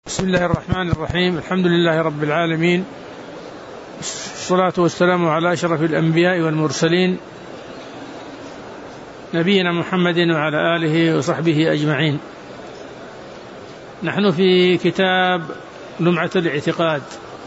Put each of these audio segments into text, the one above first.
بسم الله الرحمن الرحيم. الحمد لله رب العالمين، الصلاة والسلام على أشرف الأنبياء والمرسلين نبينا محمد وعلى آله وصحبه أجمعين. نحن في كتاب لمعة الاعتقاد،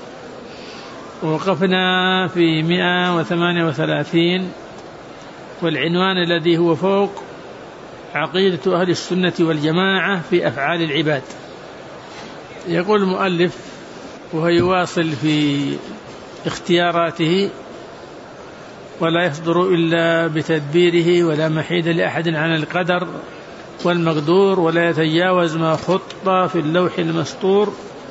ووقفنا في 138، والعنوان الذي هو فوق عقيدة أهل السنة والجماعة في أفعال العباد. يقول المؤلف وهو يواصل في اختياراته: ولا يصدر إلا بتدبيره، ولا محيد لأحد عن القدر والمقدور، ولا يتجاوز ما خط في اللوح المسطور.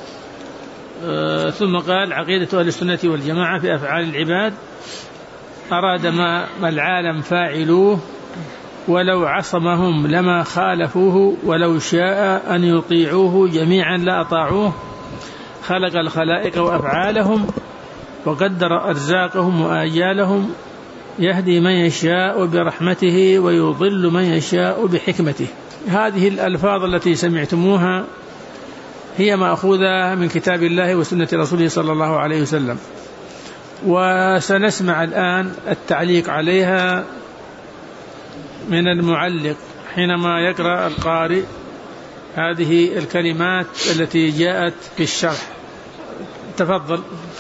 ثم قال: عقيدة أهل السنة والجماعة في أفعال العباد: أراد ما العالم فاعلوه، ولو عصمهم لما خالفوه، ولو شاء أن يطيعوه جميعا لأطاعوه. خلق الخلائق وأفعالهم، وقدر أرزاقهم وآجالهم، يهدي من يشاء برحمته، ويضل من يشاء بحكمته. هذه الألفاظ التي سمعتموها هي مأخوذة من كتاب الله وسنة رسوله صلى الله عليه وسلم، وسنسمع الآن التعليق عليها من المعلق حينما يقرأ القارئ هذه الكلمات التي جاءت في الشرح. تفضل.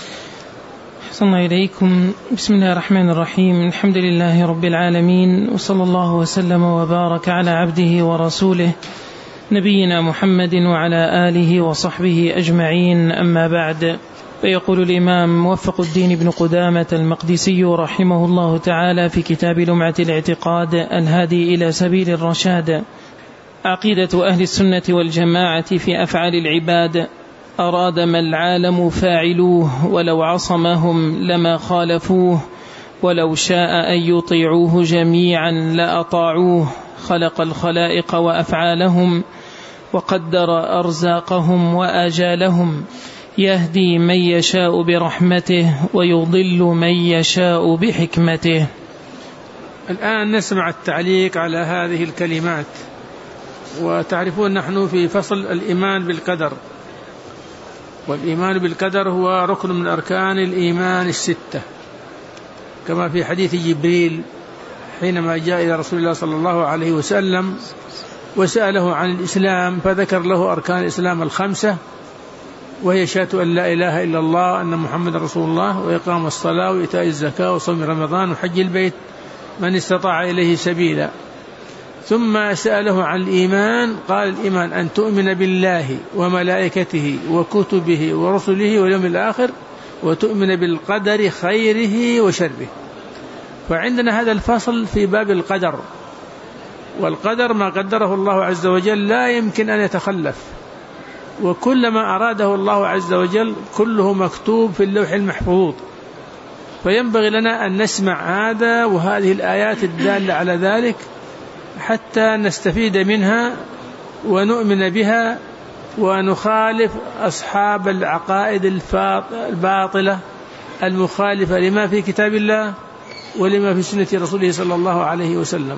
أحسن إليكم. بسم الله الرحمن الرحيم. الحمد لله رب العالمين، وصلى الله وسلم وبارك على عبده ورسوله نبينا محمد وعلى آله وصحبه أجمعين. أما بعد، فيقول الإمام موفق الدين بن قدامة المقدسي رحمه الله تعالى في كتاب لمعة الاعتقاد الهادي إلى سبيل الرشاد: عقيدة أهل السنة والجماعة في أفعال العباد: أراد ما العالم فاعلوه، ولو عصمهم لما خالفوه، ولو شاء أن يطيعوه جميعا لأطاعوه. خلق الخلائق وأفعالهم، وقدر أرزاقهم وآجالهم، يهدي من يشاء برحمته، ويضل من يشاء بحكمته. الآن نسمع التعليق على هذه الكلمات. وتعرفون نحن في فصل الإيمان بالقدر، والإيمان بالقدر هو ركن من أركان الإيمان الستة، كما في حديث جبريل حينما جاء إلى رسول الله صلى الله عليه وسلم وسأله عن الإسلام، فذكر له أركان الإسلام الخمسة، وهي شهادة أن لا إله إلا الله، أن محمد رسول الله، وإقام الصلاة، وإيتاء الزكاة، وصوم رمضان، وحج البيت من استطاع إليه سبيلا. ثم سأله عن الإيمان، قال: الإيمان أن تؤمن بالله وملائكته وكتبه ورسله واليوم الآخر، وتؤمن بالقدر خيره وشره. فعندنا هذا الفصل في باب القدر، والقدر ما قدره الله عز وجل لا يمكن أن يتخلف، وكل ما أراده الله عز وجل كله مكتوب في اللوح المحفوظ. فينبغي لنا أن نسمع هذا وهذه الآيات الدالة على ذلك حتى نستفيد منها ونؤمن بها، ونخالف أصحاب العقائد الباطلة المخالفة لما في كتاب الله ولما في سنة رسوله صلى الله عليه وسلم.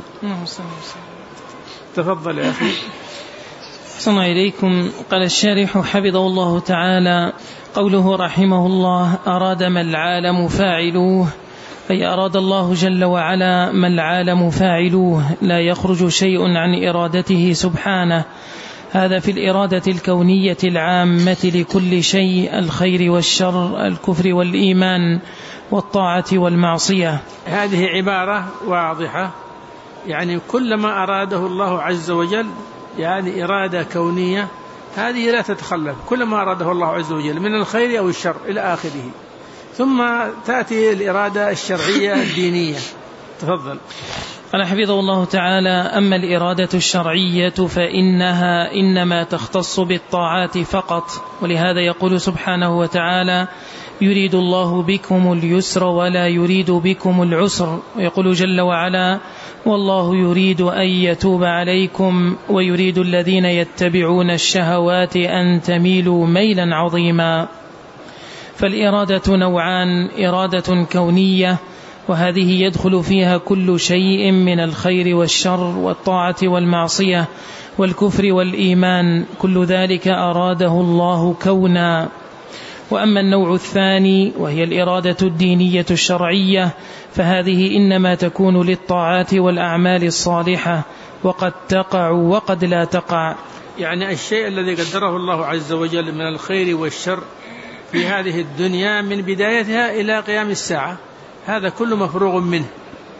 تفضل يا أخي. أحسن إليكم. قال الشارح حفظه الله تعالى: قوله رحمه الله: أراد ما العالم فاعلوه، أي أراد الله جل وعلا ما العالم فاعلوه، لا يخرج شيء عن إرادته سبحانه. هذا في الإرادة الكونية العامة لكل شيء: الخير والشر، الكفر والإيمان، والطاعة والمعصية. هذه عبارة واضحة، يعني كل ما أراده الله عز وجل، يعني إرادة كونية، هذه لا تتخلف، كل ما أراده الله عز وجل من الخير أو الشر إلى آخره. ثم تأتي الإرادة الشرعية الدينية. تفضل. قال حفظه الله تعالى: أما الإرادة الشرعية فإنها إنما تختص بالطاعات فقط، ولهذا يقول سبحانه وتعالى: يريد الله بكم اليسر ولا يريد بكم العسر. ويقول جل وعلا: والله يريد أن يتوب عليكم، ويريد الذين يتبعون الشهوات أن تميلوا ميلا عظيما. فالإرادة نوعان: إرادة كونية، وهذه يدخل فيها كل شيء من الخير والشر والطاعة والمعصية، والكفر والإيمان، كل ذلك أراده الله كونا. وأما النوع الثاني وهي الإرادة الدينية الشرعية فهذه إنما تكون للطاعات والأعمال الصالحة، وقد تقع وقد لا تقع. يعني الشيء الذي قدره الله عز وجل من الخير والشر في هذه الدنيا من بدايتها إلى قيام الساعة هذا كله مفروغ منه.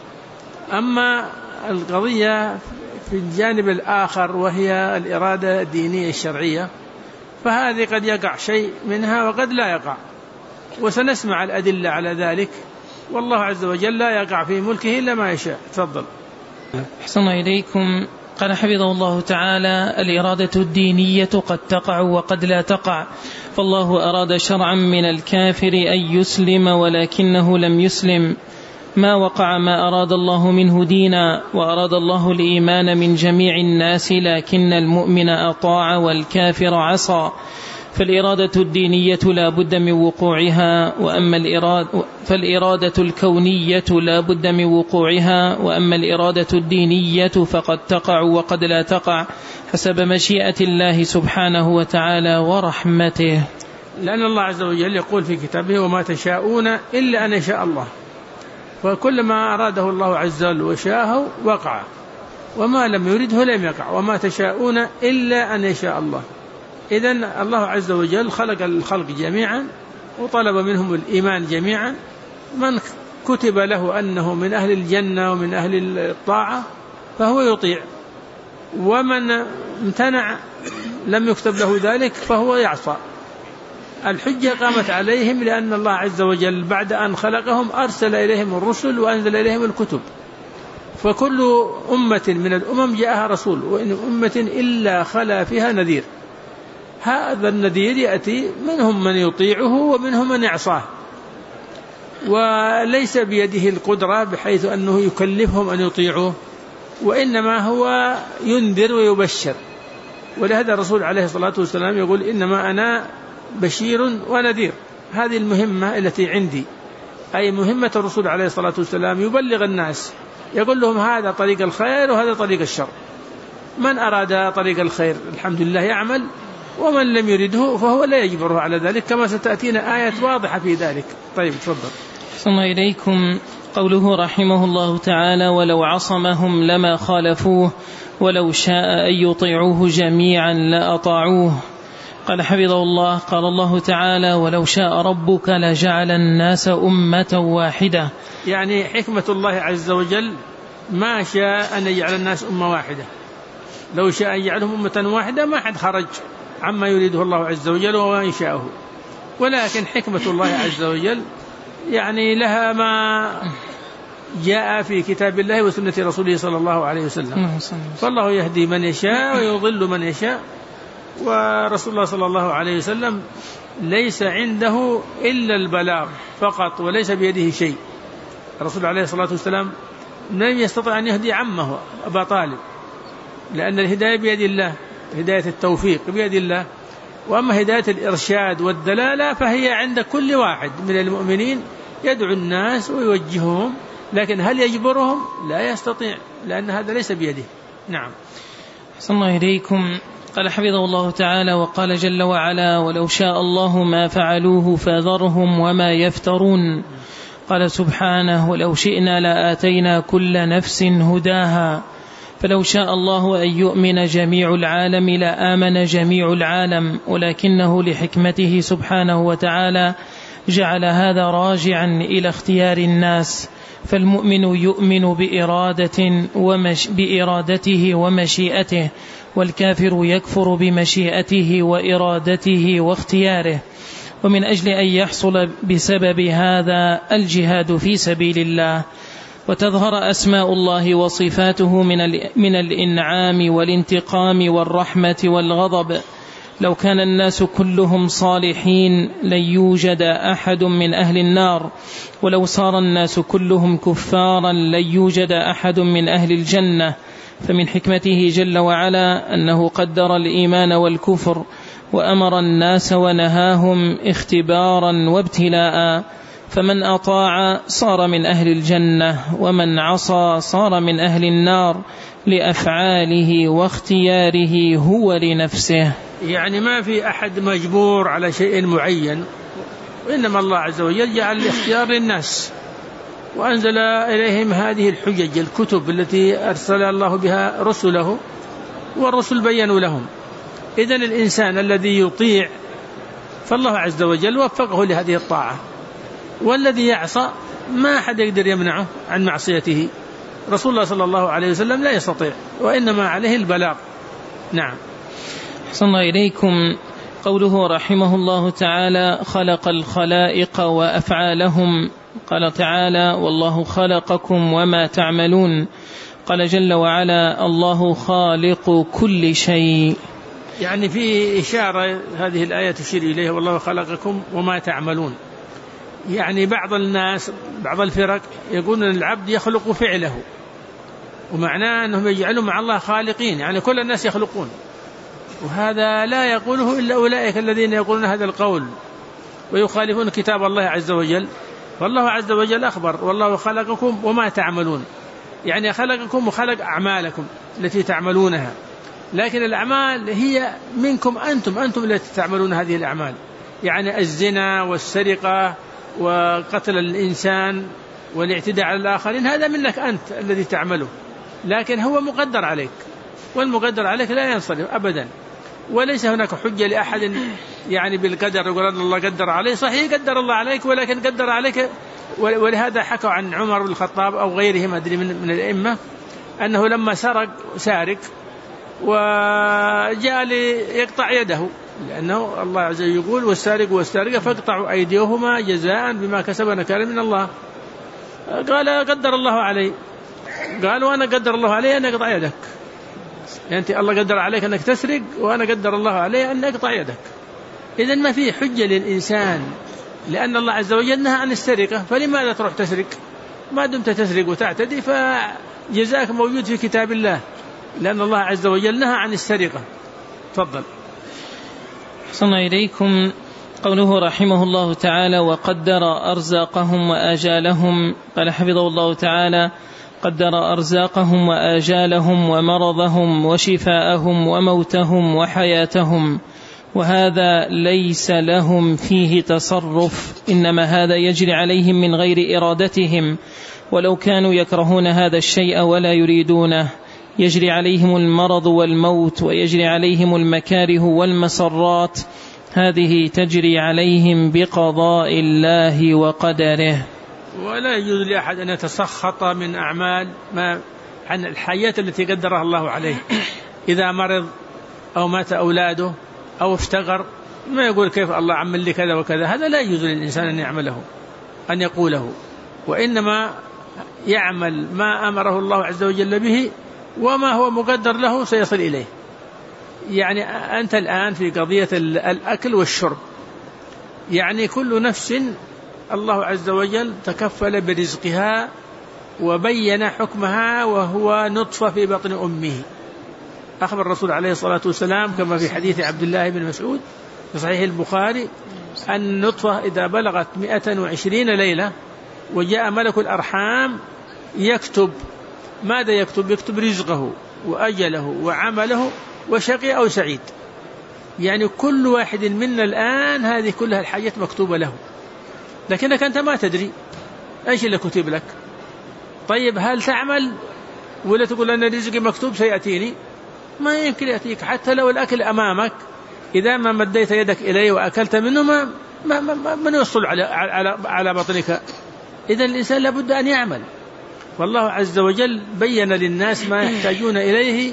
أما القضية في الجانب الآخر وهي الإرادة الدينية الشرعية فهذه قد يقع شيء منها وقد لا يقع، وسنسمع الأدلة على ذلك، والله عز وجل لا يقع في ملكه إلا ما يشاء. تفضل. أحسن إليكم. قال حفظه الله تعالى: الإرادة الدينية قد تقع وقد لا تقع، فالله أراد شرعا من الكافر أن يسلم ولكنه لم يسلم، ما وقع ما أراد الله منه دينا، وأراد الله الإيمان من جميع الناس لكن المؤمن أطاع والكافر عصى، فالإرادة الدينية لا بد من وقوعها، فالإرادة الكونية لا بد من وقوعها، وأما الإرادة الدينية فقد تقع وقد لا تقع حسب مشيئة الله سبحانه وتعالى ورحمته. لأن الله عز وجل يقول في كتابه: وما تشاءون إلا أن يشاء الله، فكل ما أراده الله عز وجل وشاءه وقع، وما لم يرده لم يقع. وما تشاءون إلا أن يشاء الله. إذن الله عز وجل خلق الخلق جميعا وطلب منهم الإيمان جميعا، من كتب له أنه من أهل الجنة ومن أهل الطاعة فهو يطيع، ومن امتنع لم يكتب له ذلك فهو يعصى. الحجة قامت عليهم لأن الله عز وجل بعد أن خلقهم أرسل إليهم الرسل وأنزل إليهم الكتب، فكل أمة من الأمم جاءها رسول، وإن أمة إلا خلا فيها نذير. هذا النذير يأتي منهم من يطيعه ومنهم من يعصاه، وليس بيده القدرة بحيث أنه يكلفهم أن يطيعوه، وإنما هو ينذر ويبشر. ولهذا الرسول عليه الصلاة والسلام يقول: إنما أنا بشير ونذير. هذه المهمة التي عندي، أي مهمة الرسول عليه الصلاة والسلام، يبلغ الناس، يقول لهم هذا طريق الخير وهذا طريق الشر. من أراد طريق الخير الحمد لله يعمل، ومن لم يرده فهو لا يجبره على ذلك، كما ستأتينا آيات واضحة في ذلك. طيب تفضل. ثم إليكم. قوله رحمه الله تعالى: ولو عصمهم لما خالفوه ولو شاء أن يطيعوه جميعا لأطاعوه. قال حفظه الله: قال الله تعالى: ولو شاء ربك لجعل الناس أمة واحدة. يعني حكمة الله عز وجل ما شاء أن يجعل الناس أمة واحدة، لو شاء أن يجعلهم أمة واحدة ما حد خرج عما يريده الله عز وجل وما يشاءه، ولكن حكمة الله عز وجل يعني لها ما جاء في كتاب الله وسنة رسوله صلى الله عليه وسلم، فالله يهدي من يشاء ويضل من يشاء. ورسول الله صلى الله عليه وسلم ليس عنده إلا البلاغ فقط، وليس بيده شيء. الرسول عليه الصلاة والسلام لم يستطع أن يهدي عمه أبا طالب، لأن الهداية بيد الله، هداية التوفيق بيد الله، وأما هداية الإرشاد والدلالة فهي عند كل واحد من المؤمنين، يدعو الناس ويوجههم، لكن هل يجبرهم؟ لا يستطيع، لأن هذا ليس بيده. نعم. أحسن الله إليكم. قال حفظه الله تعالى: وقال جل وعلا: ولو شاء الله ما فعلوه فذرهم وما يفترون. قال سبحانه: ولو شئنا لآتينا كل نفس هداها. فلو شاء الله أن يؤمن جميع العالم لآمن جميع العالم، ولكنه لحكمته سبحانه وتعالى جعل هذا راجعا إلى اختيار الناس، فالمؤمن يؤمن بإرادته ومشيئته، والكافر يكفر بمشيئته وإرادته واختياره. ومن أجل أن يحصل بسبب هذا الجهاد في سبيل الله، وتظهر أسماء الله وصفاته من الإنعام والانتقام والرحمة والغضب. لو كان الناس كلهم صالحين لن يوجد أحد من أهل النار، ولو صار الناس كلهم كفارا لن يوجد أحد من أهل الجنة. فمن حكمته جل وعلا أنه قدر الإيمان والكفر، وأمر الناس ونهاهم اختبارا وابتلاء، فمن أطاع صار من أهل الجنة ومن عصى صار من أهل النار لأفعاله واختياره هو لنفسه. يعني ما في أحد مجبور على شيء معين، وإنما الله عز وجل جعل الاختيار للناس، وأنزل إليهم هذه الحجج الكتب التي أرسل الله بها رسله، والرسل بيّنوا لهم. إذن الإنسان الذي يطيع فالله عز وجل وفقه لهذه الطاعة، والذي يعصى ما أحد يقدر يمنعه عن معصيته. رسول الله صلى الله عليه وسلم لا يستطيع، وإنما عليه البلاغ. نعم. أحسن الله إليكم. قوله رحمه الله تعالى: خلق الخلائق وأفعالهم. قال تعالى: والله خلقكم وما تعملون. قال جل وعلا: الله خالق كل شيء. يعني في إشارة هذه الآية تشير إليه، والله خلقكم وما تعملون. يعني بعض الناس بعض الفرق يقولون أن العبد يخلق فعله، ومعناه أنهم يجعلون مع الله خالقين، يعني كل الناس يخلقون، وهذا لا يقوله إلا أولئك الذين يقولون هذا القول ويخالفون كتاب الله عز وجل. والله عز وجل أخبر: والله خلقكم وما تعملون، يعني خلقكم وخلق أعمالكم التي تعملونها، لكن الأعمال هي منكم أنتم التي تعملون هذه الأعمال، يعني الزنا والسرقة وقتل الإنسان والاعتداء على الآخرين، هذا منك أنت الذي تعمله، لكن هو مقدر عليك، والمقدر عليك لا ينصرف أبدا. وليس هناك حجة لأحد يعني بالقدر، يقول الله قدر عليه. صحيح قدر الله عليك، ولكن قدر عليك. ولهذا حكوا عن عمر بن الخطاب أو غيره ما أدري من الأئمة أنه لما سارق وجاء ليقطع يده، لأنه الله عز وجل يقول: والسارق والسارقة فاقطعوا أيديهما جزاء بما كسب نكالا من الله. قال: قدر الله علي. قال: وأنا قدر الله علي أن أقطع يدك. يعني أنت الله قدر عليك أنك تسرق، وأنا قدر الله علي أن أقطع يدك. إذن ما في حجة للإنسان، لأن الله عز وجل نهى عن السرقة، فلماذا تروح تسرق؟ ما دمت تسرق وتعتدي فجزاك موجود في كتاب الله، لأن الله عز وجل نهى عن السرقة. تفضل. أحسن إليكم. قوله رحمه الله تعالى: وقدر أرزاقهم وآجالهم. قال حفظه الله تعالى: قدر أرزاقهم وآجالهم ومرضهم وشفاءهم وموتهم وحياتهم، وهذا ليس لهم فيه تصرف، إنما هذا يجري عليهم من غير إرادتهم، ولو كانوا يكرهون هذا الشيء ولا يريدونه. يجري عليهم المرض والموت، ويجري عليهم المكاره والمسرات، هذه تجري عليهم بقضاء الله وقدره. ولا يجوز لأحد أن يتسخط من أعمال ما عن الحياة التي قدرها الله عليه. إذا مرض أو مات أولاده أو افتقر، ما يقول كيف الله عمل لي كذا وكذا، هذا لا يجوز للإنسان أن يعمله، أن يقوله، وإنما يعمل ما أمره الله عز وجل به، وما هو مقدر له سيصل إليه. يعني أنت الآن في قضية الأكل والشرب، يعني كل نفس الله عز وجل تكفل برزقها وبين حكمها، وهو نطفة في بطن أمه. أخبر الرسول عليه الصلاة والسلام كما في حديث عبد الله بن مسعود في صحيح البخاري أن النطفة إذا بلغت 120 ليلة وجاء ملك الأرحام يكتب، ماذا يكتب؟ يكتب رزقه وأجله وعمله وشقي أو سعيد. يعني كل واحد منا الآن هذه كلها الحاجات مكتوبة له، لكنك أنت ما تدري إيش اللي كتب لك. طيب هل تعمل ولا تقول أن رزقي مكتوب سيأتيني؟ ما يمكن يأتيك، حتى لو الأكل أمامك إذا ما مديت يدك إليه وأكلت منه ما يوصل على بطنك. إذن الإنسان لابد أن يعمل، والله عز وجل بين للناس ما يحتاجون إليه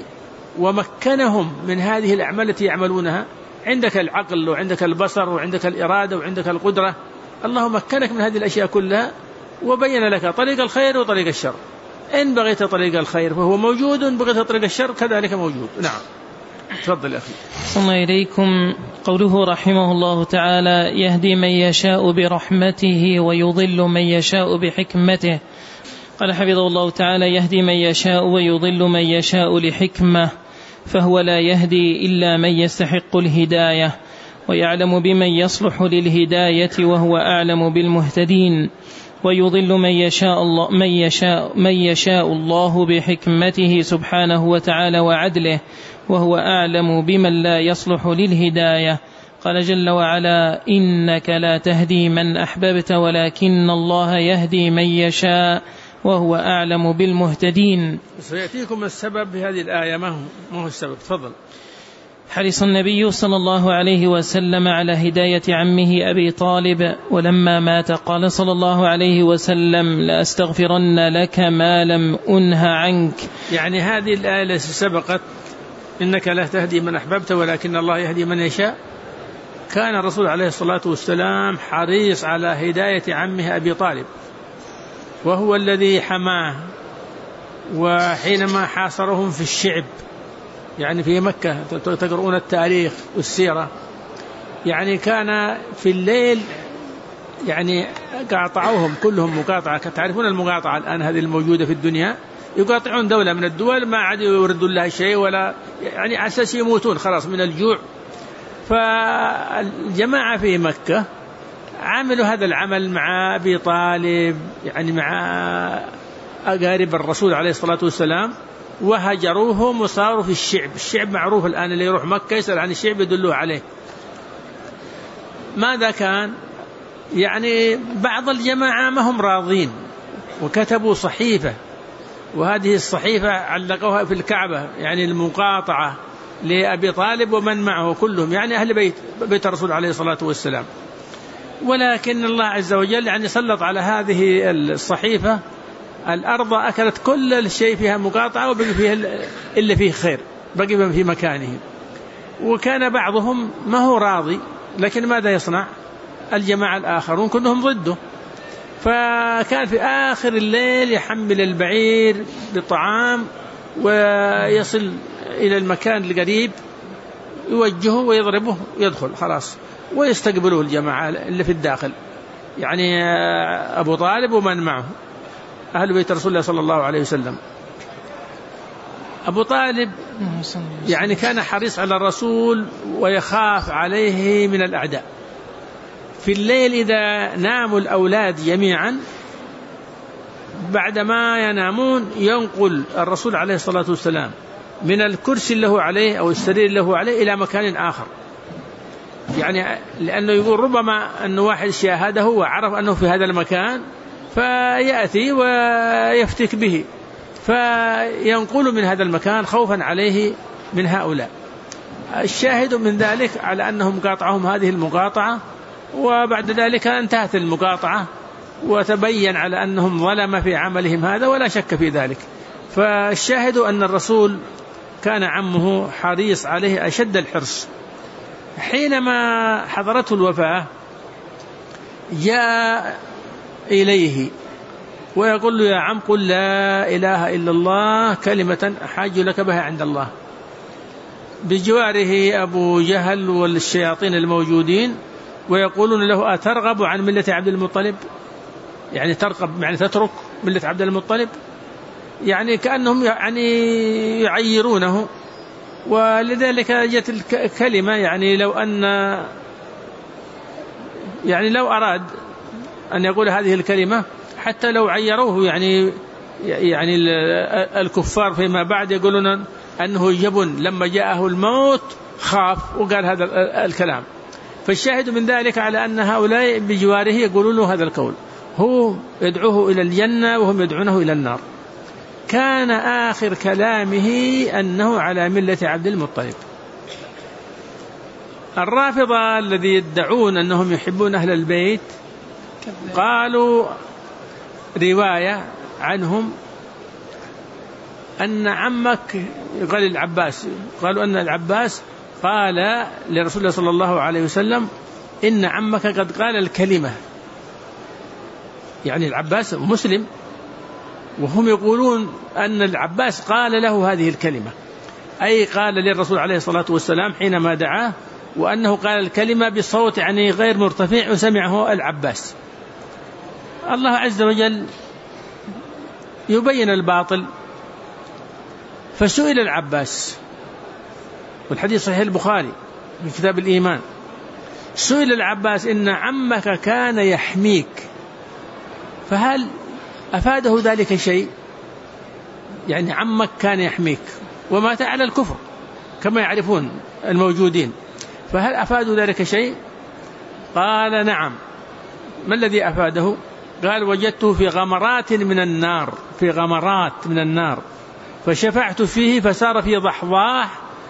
ومكنهم من هذه الأعمال التي يعملونها. عندك العقل وعندك البصر وعندك الإرادة وعندك القدرة، الله مكنك من هذه الأشياء كلها وبين لك طريق الخير وطريق الشر. إن بغيت طريق الخير فهو موجود، وإن بغيت طريق الشر كذلك موجود. نعم. تفضل أخي. صلى إليكم. قوله رحمه الله تعالى: يهدي من يشاء برحمته ويضل من يشاء بحكمته. قال حفظه الله تعالى: يهدي من يشاء ويضل من يشاء لحكمة، فهو لا يهدي إلا من يستحق الهداية، ويعلم بمن يصلح للهداية وهو أعلم بالمهتدين، ويضل من يشاء الله بحكمته سبحانه وتعالى وعدله، وهو أعلم بمن لا يصلح للهداية. قال جل وعلا: إنك لا تهدي من أحببت ولكن الله يهدي من يشاء وهو أعلم بالمهتدين. سيأتيكم السبب بهذه الآية، ما هو السبب؟ تفضل. حرص النبي صلى الله عليه وسلم على هداية عمه أبي طالب، ولما مات قال صلى الله عليه وسلم: لأستغفرن لك ما لم أنه عنك. يعني هذه الآية التي سبقت إنك لا تهدي من أحببت ولكن الله يهدي من يشاء، كان الرسول عليه الصلاة والسلام حريص على هداية عمه أبي طالب، وهو الذي حماه، وحينما حاصرهم في الشعب يعني في مكة، تقرؤون التاريخ والسيرة، يعني كان في الليل يعني قاطعوهم كلهم مقاطعة. تعرفون المقاطعة الآن هذه الموجودة في الدنيا، يقاطعون دولة من الدول ما عاد يردون لها شيء، ولا يعني على أساس يموتون خلاص من الجوع. فالجماعة في مكة عملوا هذا العمل مع أبي طالب، يعني مع أقارب الرسول عليه الصلاة والسلام، وهجروهم وصاروا في الشعب. الشعب معروف الآن، اللي يروح مكة يسأل عن الشعب يدلوه عليه. ماذا كان؟ يعني بعض الجماعة ما هم راضين، وكتبوا صحيفة، وهذه الصحيفة علقوها في الكعبة، يعني المقاطعة لأبي طالب ومن معه كلهم، يعني أهل بيت الرسول عليه الصلاة والسلام. ولكن الله عز وجل يعني سلط على هذه الصحيفة الأرض، أكلت كل الشيء فيها مقاطعة، وبقي فيها إلا فيه خير، بقي في مكانه. وكان بعضهم ما هو راضي، لكن ماذا يصنع؟ الجماعة الآخرون كلهم ضده. فكان في آخر الليل يحمل البعير بالطعام ويصل إلى المكان القريب، يوجهه ويضربه يدخل خلاص، ويستقبله الجماعة اللي في الداخل، يعني أبو طالب ومن معه أهل بيت رسول الله صلى الله عليه وسلم. أبو طالب يعني كان حريص على الرسول ويخاف عليه من الأعداء. في الليل إذا ناموا الأولاد جميعا، بعدما ينامون ينقل الرسول عليه الصلاة والسلام من الكرسي اللي هو عليه أو السرير اللي هو عليه إلى مكان آخر، يعني لأنه يقول ربما أن واحد شاهده وعرف أنه في هذا المكان فيأتي ويفتك به، فينقل من هذا المكان خوفا عليه من هؤلاء. الشاهد من ذلك على أنهم قاطعهم هذه المقاطعة، وبعد ذلك انتهت المقاطعة وتبين على أنهم ظلم في عملهم هذا، ولا شك في ذلك. فالشاهد أن الرسول كان عمه حريص عليه أشد الحرص. حينما حضرته الوفاة جاء إليه ويقول له: يا عم قل لا إله إلا الله كلمة أحاج لك بها عند الله. بجواره أبو جهل والشياطين الموجودين، ويقولون له: أترغب عن ملة عبد المطلب؟ يعني ترغب يعني تترك ملة عبد المطلب، يعني كأنهم يعني يعيرونه. ولذلك جت الكلمة، يعني لو أراد أن يقول هذه الكلمة حتى لو عيروه، يعني الكفار فيما بعد يقولون أنه جبن لما جاءه الموت خاف وقال هذا الكلام. فالشاهد من ذلك على أن هؤلاء بجواره يقولون له هذا القول، هو يدعوه إلى الجنة وهم يدعونه إلى النار. كان آخر كلامه أنه على ملة عبد المطلب. الرافضة الذي يدعون أنهم يحبون أهل البيت قالوا رواية عنهم أن عمك قال العباس، قالوا أن العباس قال لرسول الله صلى الله عليه وسلم: إن عمك قد قال الكلمة. يعني العباس مسلم، وهم يقولون أن العباس قال له هذه الكلمة، أي قال للرسول عليه الصلاة والسلام حينما دعاه، وأنه قال الكلمة بصوت يعني غير مرتفع وسمعه العباس. الله عز وجل يبين الباطل، فسئل العباس، والحديث صحيح البخاري في كتاب الإيمان، سئل العباس إن عمك كان يحميك، فهل أفاده ذلك شيء؟ يعني عمك كان يحميك ومات على الكفر كما يعرفون الموجودين، فهل أفاده ذلك شيء؟ قال نعم. ما الذي أفاده؟ قال وجدته في غمرات من النار، في غمرات من النار، فشفعت فيه فصار في ضحضاح،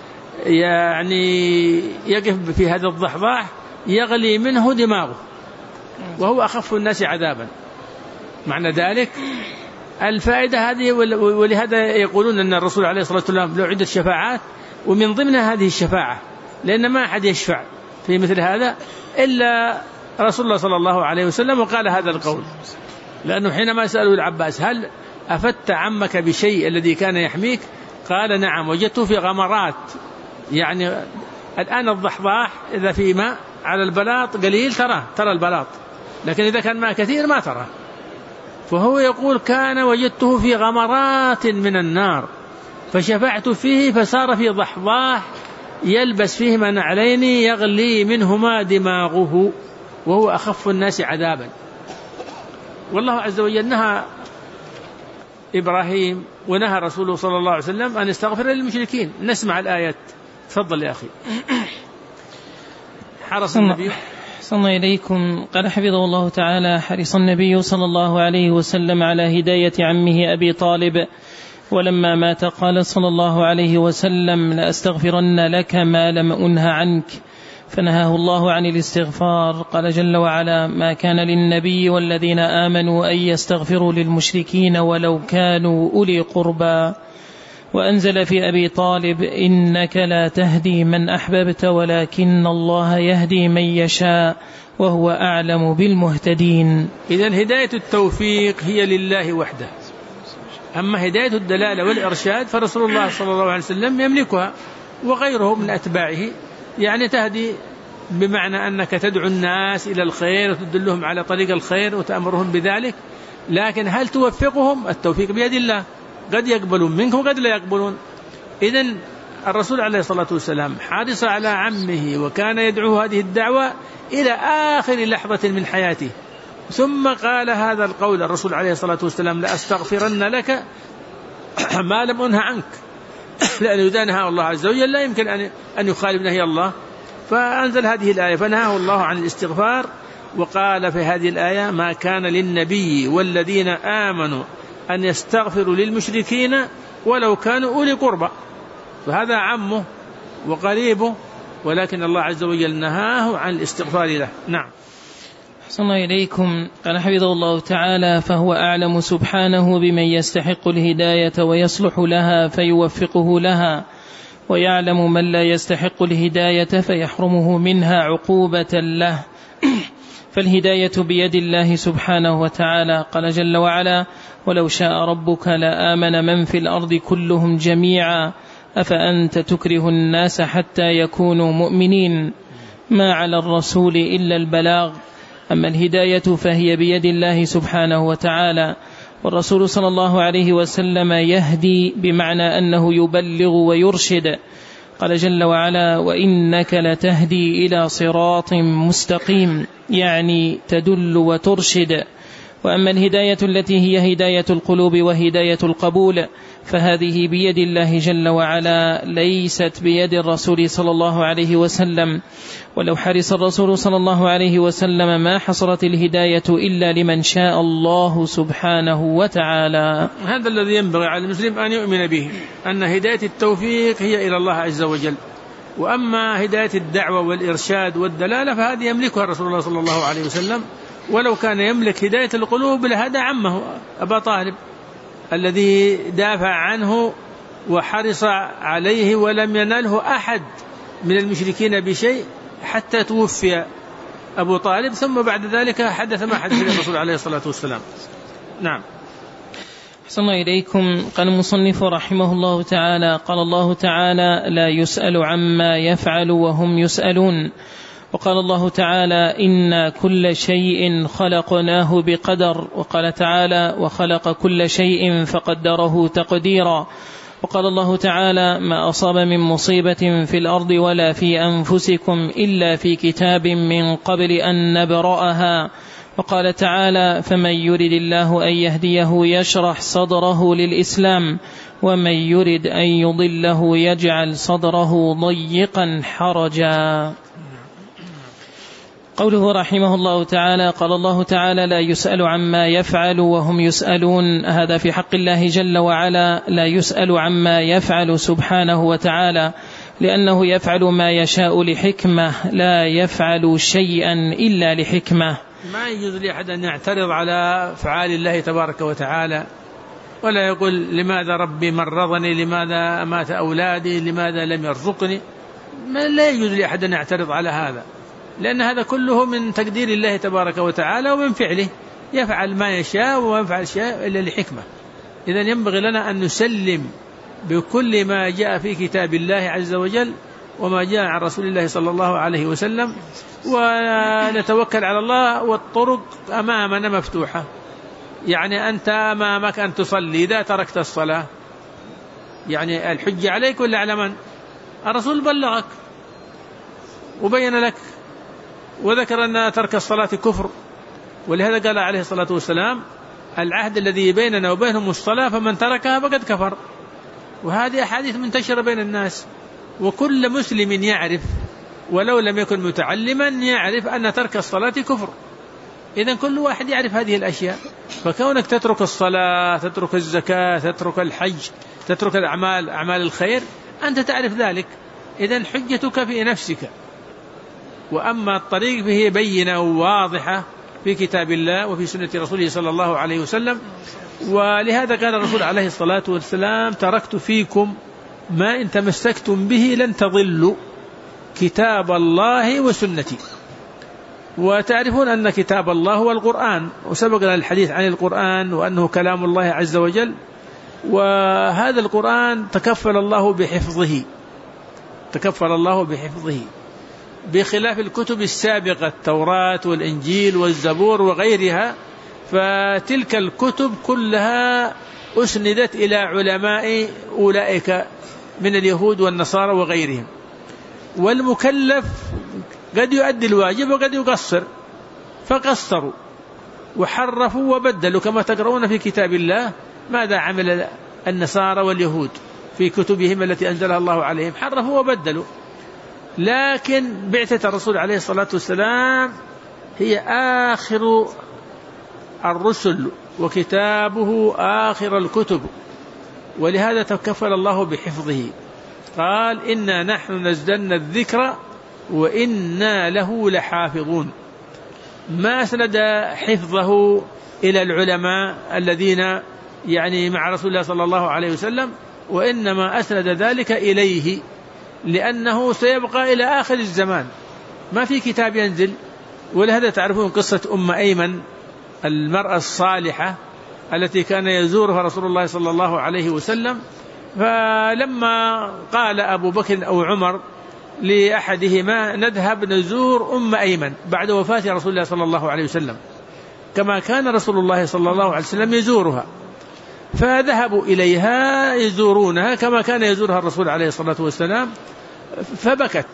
يعني يقف في هذا الضحضاح يغلي منه دماغه وهو أخف الناس عذابا. معنى ذلك الفائدة هذه، ولهذا يقولون أن الرسول عليه الصلاة والسلام له عدة شفاعات، ومن ضمن هذه الشفاعة، لأن ما أحد يشفع في مثل هذا إلا رسول الله صلى الله عليه وسلم، وقال هذا القول لأنه حينما سألوا العباس هل أفدت عمك بشيء الذي كان يحميك؟ قال نعم وجدته في غمرات. يعني الآن الضحضاح إذا في ماء على البلاط قليل ترى البلاط، لكن إذا كان ماء كثير ما ترى. فهو يقول كان وجدته في غمرات من النار فشفعت فيه فصار في ضحضاح يلبس فيهما نعلين يغلي منهما دماغه وهو أخف الناس عذابا. والله عز وجل نهى إبراهيم ونهى رسوله صلى الله عليه وسلم أن يستغفر للمشركين. نسمع الآيات. تفضل يا أخي. حرص النبي صلى إليكم قال حفظه الله تعالى: حرص النبي صلى الله عليه وسلم على هداية عمه أبي طالب، ولما مات قال صلى الله عليه وسلم: لأستغفرن لك ما لم أنه عنك، فنهاه الله عن الاستغفار. قال جل وعلا: ما كان للنبي والذين آمنوا أن يستغفروا للمشركين ولو كانوا أولي قربى. وأنزل في أبي طالب: إنك لا تهدي من أحببت ولكن الله يهدي من يشاء وهو أعلم بالمهتدين. إذن هداية التوفيق هي لله وحده، أما هداية الدلالة والإرشاد فرسول الله صلى الله عليه وسلم يملكها وغيره من أتباعه. يعني تهدي بمعنى أنك تدعو الناس إلى الخير وتدلهم على طريق الخير وتأمرهم بذلك، لكن هل توفقهم؟ التوفيق بيد الله، قد يقبلون منك وقد لا يقبلون. إذن الرسول عليه الصلاة والسلام حرص على عمه وكان يدعو هذه الدعوة إلى آخر لحظة من حياته، ثم قال هذا القول الرسول عليه الصلاة والسلام: لأستغفرن لك ما لم أنه عنك، لأن إذا نهى الله عز وجل لا يمكن أن يخالف نهي الله، فأنزل هذه الآية فنهاه الله عن الاستغفار. وقال في هذه الآية: ما كان للنبي والذين آمنوا أن يستغفروا للمشركين ولو كانوا أولي قربى، فهذا عمه وقريبه، ولكن الله عز وجل نهاه عن الاستغفار له. نعم. صلى إليكم قال حفظه الله تعالى: فهو أعلم سبحانه بمن يستحق الهداية ويصلح لها فيوفقه لها، ويعلم من لا يستحق الهداية فيحرمه منها عقوبة له. فالهداية بيد الله سبحانه وتعالى. قال جل وعلا: ولو شاء ربك لآمن من في الأرض كلهم جميعا أفأنت تكره الناس حتى يكونوا مؤمنين. ما على الرسول إلا البلاغ. أما الهداية فهي بيد الله سبحانه وتعالى، والرسول صلى الله عليه وسلم يهدي بمعنى أنه يبلغ ويرشد. قال جل وعلا: وإنك لتهدي إلى صراط مستقيم، يعني تدل وترشد. وأما الهداية التي هي هداية القلوب وهداية القبول فهذه بيد الله جل وعلا، ليست بيد الرسول صلى الله عليه وسلم. ولو حرص الرسول صلى الله عليه وسلم ما حصلت الهداية إلا لمن شاء الله سبحانه وتعالى. هذا الذي ينبغي على المسلم أن يؤمن به، أن هداية التوفيق هي إلى الله عز وجل، وأما هداية الدعوة والإرشاد والدلالة فهذه يملكها رسول الله صلى الله عليه وسلم. ولو كان يملك هداية القلوب لهدى عمه أبا طالب الذي دافع عنه وحرص عليه ولم يناله أحد من المشركين بشيء حتى توفي أبو طالب، ثم بعد ذلك حدث ما حدث للرسول عليه الصلاة والسلام. نعم. أحسن الله إليكم. قال المصنف رحمه الله تعالى: قال الله تعالى: لا يسأل عما يفعل وهم يسألون. وقال الله تعالى: إنا كل شيء خلقناه بقدر. وقال تعالى: وخلق كل شيء فقدره تقديرا. وقال الله تعالى: ما أصاب من مصيبة في الأرض ولا في أنفسكم إلا في كتاب من قبل أن نبرأها. وقال تعالى: فمن يرد الله أن يهديه يشرح صدره للإسلام ومن يرد أن يضله يجعل صدره ضيقا حرجا. قوله رحمه الله تعالى: قال الله تعالى: لا يسأل عما يفعل وهم يسألون. هذا في حق الله جل وعلا، لا يسأل عما يفعل سبحانه وتعالى، لأنه يفعل ما يشاء لحكمة، لا يفعل شيئا إلا لحكمة. ما يجوز لأحد أن يعترض على أفعال الله تبارك وتعالى، ولا يقول لماذا ربي مرضني، لماذا أمات أولادي، لماذا لم يرزقني. لا يجوز لأحد أن يعترض على هذا، لأن هذا كله من تقدير الله تبارك وتعالى ومن فعله، يفعل ما يشاء وما يفعل شيء إلا لحكمة. إذن ينبغي لنا أن نسلم بكل ما جاء في كتاب الله عز وجل وما جاء عن رسول الله صلى الله عليه وسلم، ونتوكل على الله، والطرق أمامنا مفتوحة. يعني أنت أمامك أن تصلي، إذا تركت الصلاة يعني الحجة عليك ولا على من؟ الرسول بلغك وبين لك وذكر أن ترك الصلاة كفر، ولهذا قال عليه الصلاة والسلام: العهد الذي بيننا وبينهم الصلاة فمن تركها فقد كفر. وهذه أحاديث منتشرة بين الناس، وكل مسلم يعرف ولو لم يكن متعلما يعرف أن ترك الصلاة كفر. إذن كل واحد يعرف هذه الأشياء، فكونك تترك الصلاة، تترك الزكاة، تترك الحج، تترك أعمال الخير، أنت تعرف ذلك. إذن حجتك في نفسك. وأما الطريق فهي بينة وواضحة في كتاب الله وفي سنة رسوله صلى الله عليه وسلم. ولهذا قال الرسول عليه الصلاة والسلام: تركت فيكم ما إن تمسكتم به لن تضلوا، كتاب الله وسنتي. وتعرفون أن كتاب الله هو القرآن، وسبقنا الحديث عن القرآن وأنه كلام الله عز وجل. وهذا القرآن تكفل الله بحفظه بخلاف الكتب السابقة، التوراة والإنجيل والزبور وغيرها، فتلك الكتب كلها أسندت إلى علماء أولئك من اليهود والنصارى وغيرهم. والمكلف قد يؤدي الواجب وقد يقصر، فقصروا وحرفوا وبدلوا، كما تقرؤون في كتاب الله ماذا عمل النصارى واليهود في كتبهم التي أنزلها الله عليهم، حرفوا وبدلوا. لكن بعثة الرسول عليه الصلاة والسلام هي آخر الرسل وكتابه آخر الكتب، ولهذا تكفل الله بحفظه. قال: إنا نحن نزلنا الذكر وإنا له لحافظون. ما أسند حفظه إلى العلماء الذين يعني مع رسول الله صلى الله عليه وسلم، وإنما أسند ذلك إليه، لأنه سيبقى إلى آخر الزمان، ما في كتاب ينزل. ولهذا تعرفون قصة أم أيمن المرأة الصالحة التي كان يزورها رسول الله صلى الله عليه وسلم، فلما قال أبو بكر أو عمر لأحدهما: نذهب نزور أم أيمن بعد وفاة رسول الله صلى الله عليه وسلم، كما كان رسول الله صلى الله عليه وسلم يزورها، فذهبوا إليها يزورونها كما كان يزورها الرسول عليه الصلاة والسلام، فبكت.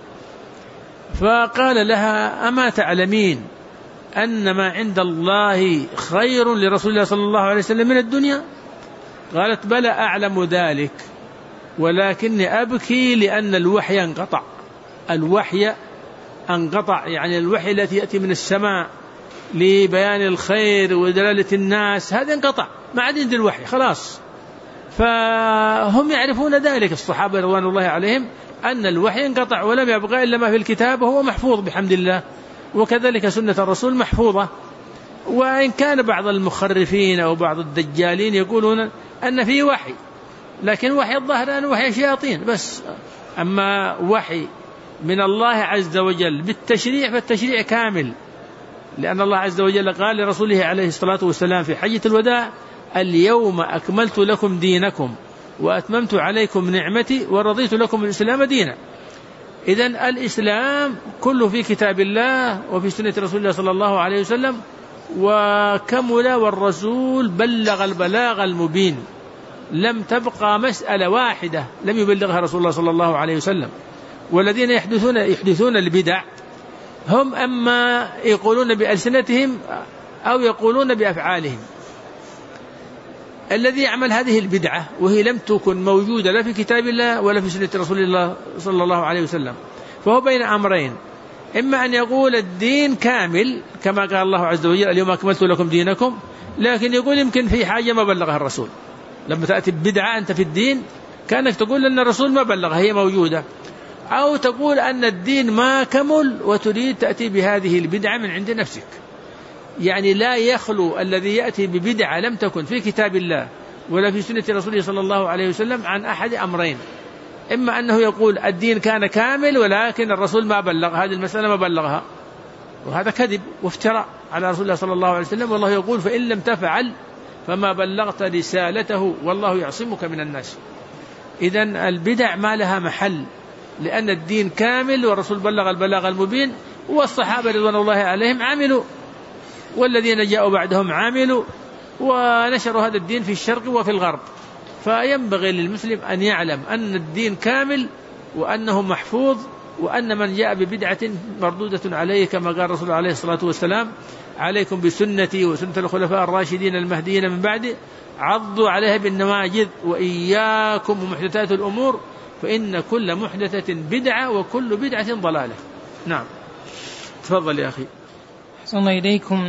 فقال لها: أما تعلمين أن ما عند الله خير لرسول الله صلى الله عليه وسلم من الدنيا؟ قالت: بلى أعلم ذلك، ولكني أبكي لأن الوحي انقطع. الوحي انقطع، يعني الوحي التي يأتي من السماء لبيان الخير ودلالة الناس، هذا انقطع، ما عاد ينزل الوحي خلاص. فهم يعرفون ذلك الصحابة رضوان الله عليهم، أن الوحي انقطع ولم يبقى إلا ما في الكتاب، وهو محفوظ بحمد الله. وكذلك سنة الرسول محفوظة. وإن كان بعض المخرفين أو بعض الدجالين يقولون أن في وحي، لكن وحي الظاهر أنه وحي شياطين بس. أما وحي من الله عز وجل بالتشريع فالتشريع كامل، لأن الله عز وجل قال لرسوله عليه الصلاة والسلام في حجة الوداع: اليوم أكملت لكم دينكم وأتممت عليكم نعمتي ورضيت لكم الإسلام دينا. إذن الإسلام كله في كتاب الله وفي سنة رسول الله صلى الله عليه وسلم، وكمل، والرسول بلغ البلاغ المبين. لم تبقى مسألة واحدة لم يبلغها رسول الله صلى الله عليه وسلم. والذين يحدثون البدع هم أما يقولون بألسنتهم أو يقولون بأفعالهم. الذي يعمل هذه البدعة وهي لم تكن موجودة لا في كتاب الله ولا في سنة رسول الله صلى الله عليه وسلم، فهو بين أمرين: إما أن يقول الدين كامل كما قال الله عز وجل اليوم أكملت لكم دينكم، لكن يقول يمكن في حاجة ما بلغها الرسول. لما تأتي بدعة أنت في الدين كأنك تقول أن الرسول ما بلغها، هي موجودة. أو تقول أن الدين ما كمل وتريد تأتي بهذه البدعة من عند نفسك. يعني لا يخلو الذي يأتي ببدعة لم تكن في كتاب الله ولا في سنة رسوله صلى الله عليه وسلم عن أحد أمرين: إما أنه يقول الدين كان كامل ولكن الرسول ما بلغ هذه المسألة، ما بلغها، وهذا كذب وافتراء على رسول الله صلى الله عليه وسلم، والله يقول فإن لم تفعل فما بلغت رسالته والله يعصمك من الناس. إذن البدع ما لها محل، لأن الدين كامل والرسول بلغ البلاغ المبين، والصحابة رضوان الله عليهم عملوا، والذين جاءوا بعدهم عملوا، ونشروا هذا الدين في الشرق وفي الغرب. فينبغي للمسلم أن يعلم أن الدين كامل وأنه محفوظ، وأن من جاء ببدعة مردودة عليه، كما قال الرسول عليه الصلاة والسلام: عليكم بسنتي وسنة الخلفاء الراشدين المهديين من بعد، عضوا عليها بالنواجذ، وإياكم ومحدثات الأمور فإن كل محدثة بدعة وكل بدعة ضلالة. نعم، تفضل يا أخي. أحسن الله إليكم.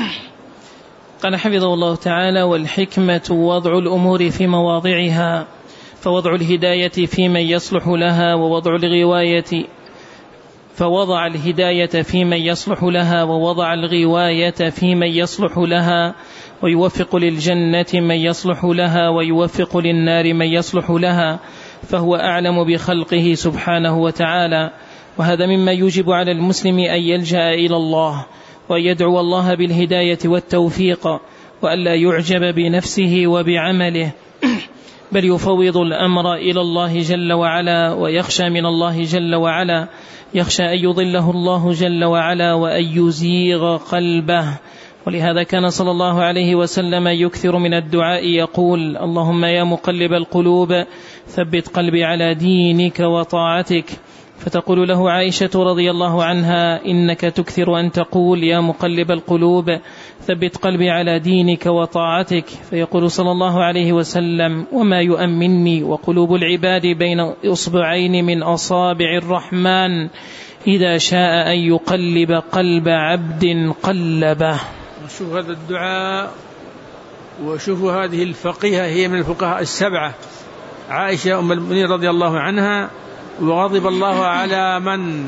قال حفظه الله تعالى: والحكمة وضع الأمور في مواضعها، فوضع الهداية في من يصلح لها، ووضع الغواية فوضع الهداية في من يصلح لها، ووضع الغواية في من يصلح لها، ويوفق للجنة من يصلح لها، ويوفق للنار من يصلح لها، فهو أعلم بخلقه سبحانه وتعالى. وهذا مما يوجب على المسلم أن يلجأ إلى الله وأن يدعو الله بالهداية والتوفيق، وأن لا يعجب بنفسه وبعمله، بل يفوض الأمر إلى الله جل وعلا، ويخشى من الله جل وعلا، يخشى أن يضله الله جل وعلا وأن يزيغ قلبه. ولهذا كان صلى الله عليه وسلم يكثر من الدعاء يقول: اللهم يا مقلب القلوب ثبت قلبي على دينك وطاعتك. فتقول له عائشة رضي الله عنها: إنك تكثر أن تقول يا مقلب القلوب ثبت قلبي على دينك وطاعتك. فيقول صلى الله عليه وسلم: وما يؤمنني وقلوب العباد بين إصبعين من أصابع الرحمن إذا شاء أن يقلب قلب عبد قلبه. شوف هذا الدعاء، وشوفوا هذه الفقيهة، هي من الفقهاء السبعة، عائشة أم المؤمنين رضي الله عنها، وغضب الله على من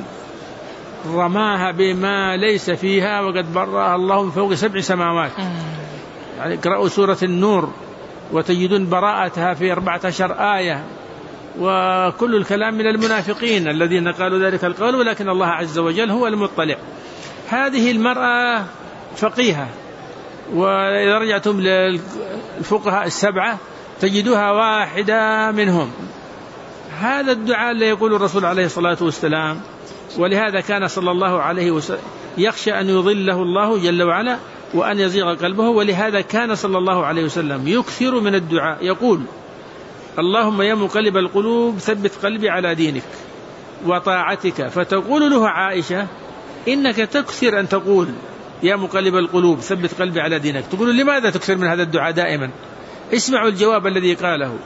رماها بما ليس فيها وقد برأها الله من فوق 7 سماوات. يعني اقرأوا سورة النور وتجدون براءتها في 14 آية، وكل الكلام من المنافقين الذين قالوا ذلك القول، ولكن الله عز وجل هو المطلع. هذه المرأة فقيهة، وإذا رجعتم للفقهاء السبعة تجدوها واحدة منهم. هذا الدعاء اللي يقول الرسول عليه الصلاة والسلام، ولهذا كان صلى الله عليه وسلم يخشى أن يضله الله جل وعلا وأن يزيغ قلبه، ولهذا كان صلى الله عليه وسلم يكثر من الدعاء يقول: اللهم يا مقلب القلوب ثبت قلبي على دينك وطاعتك. فتقول له عائشة: إنك تكثر أن تقول يا مقلب القلوب ثبت قلبي على دينك. تقول: لماذا تكثر من هذا الدعاء دائما؟ اسمعوا الجواب الذي قاله.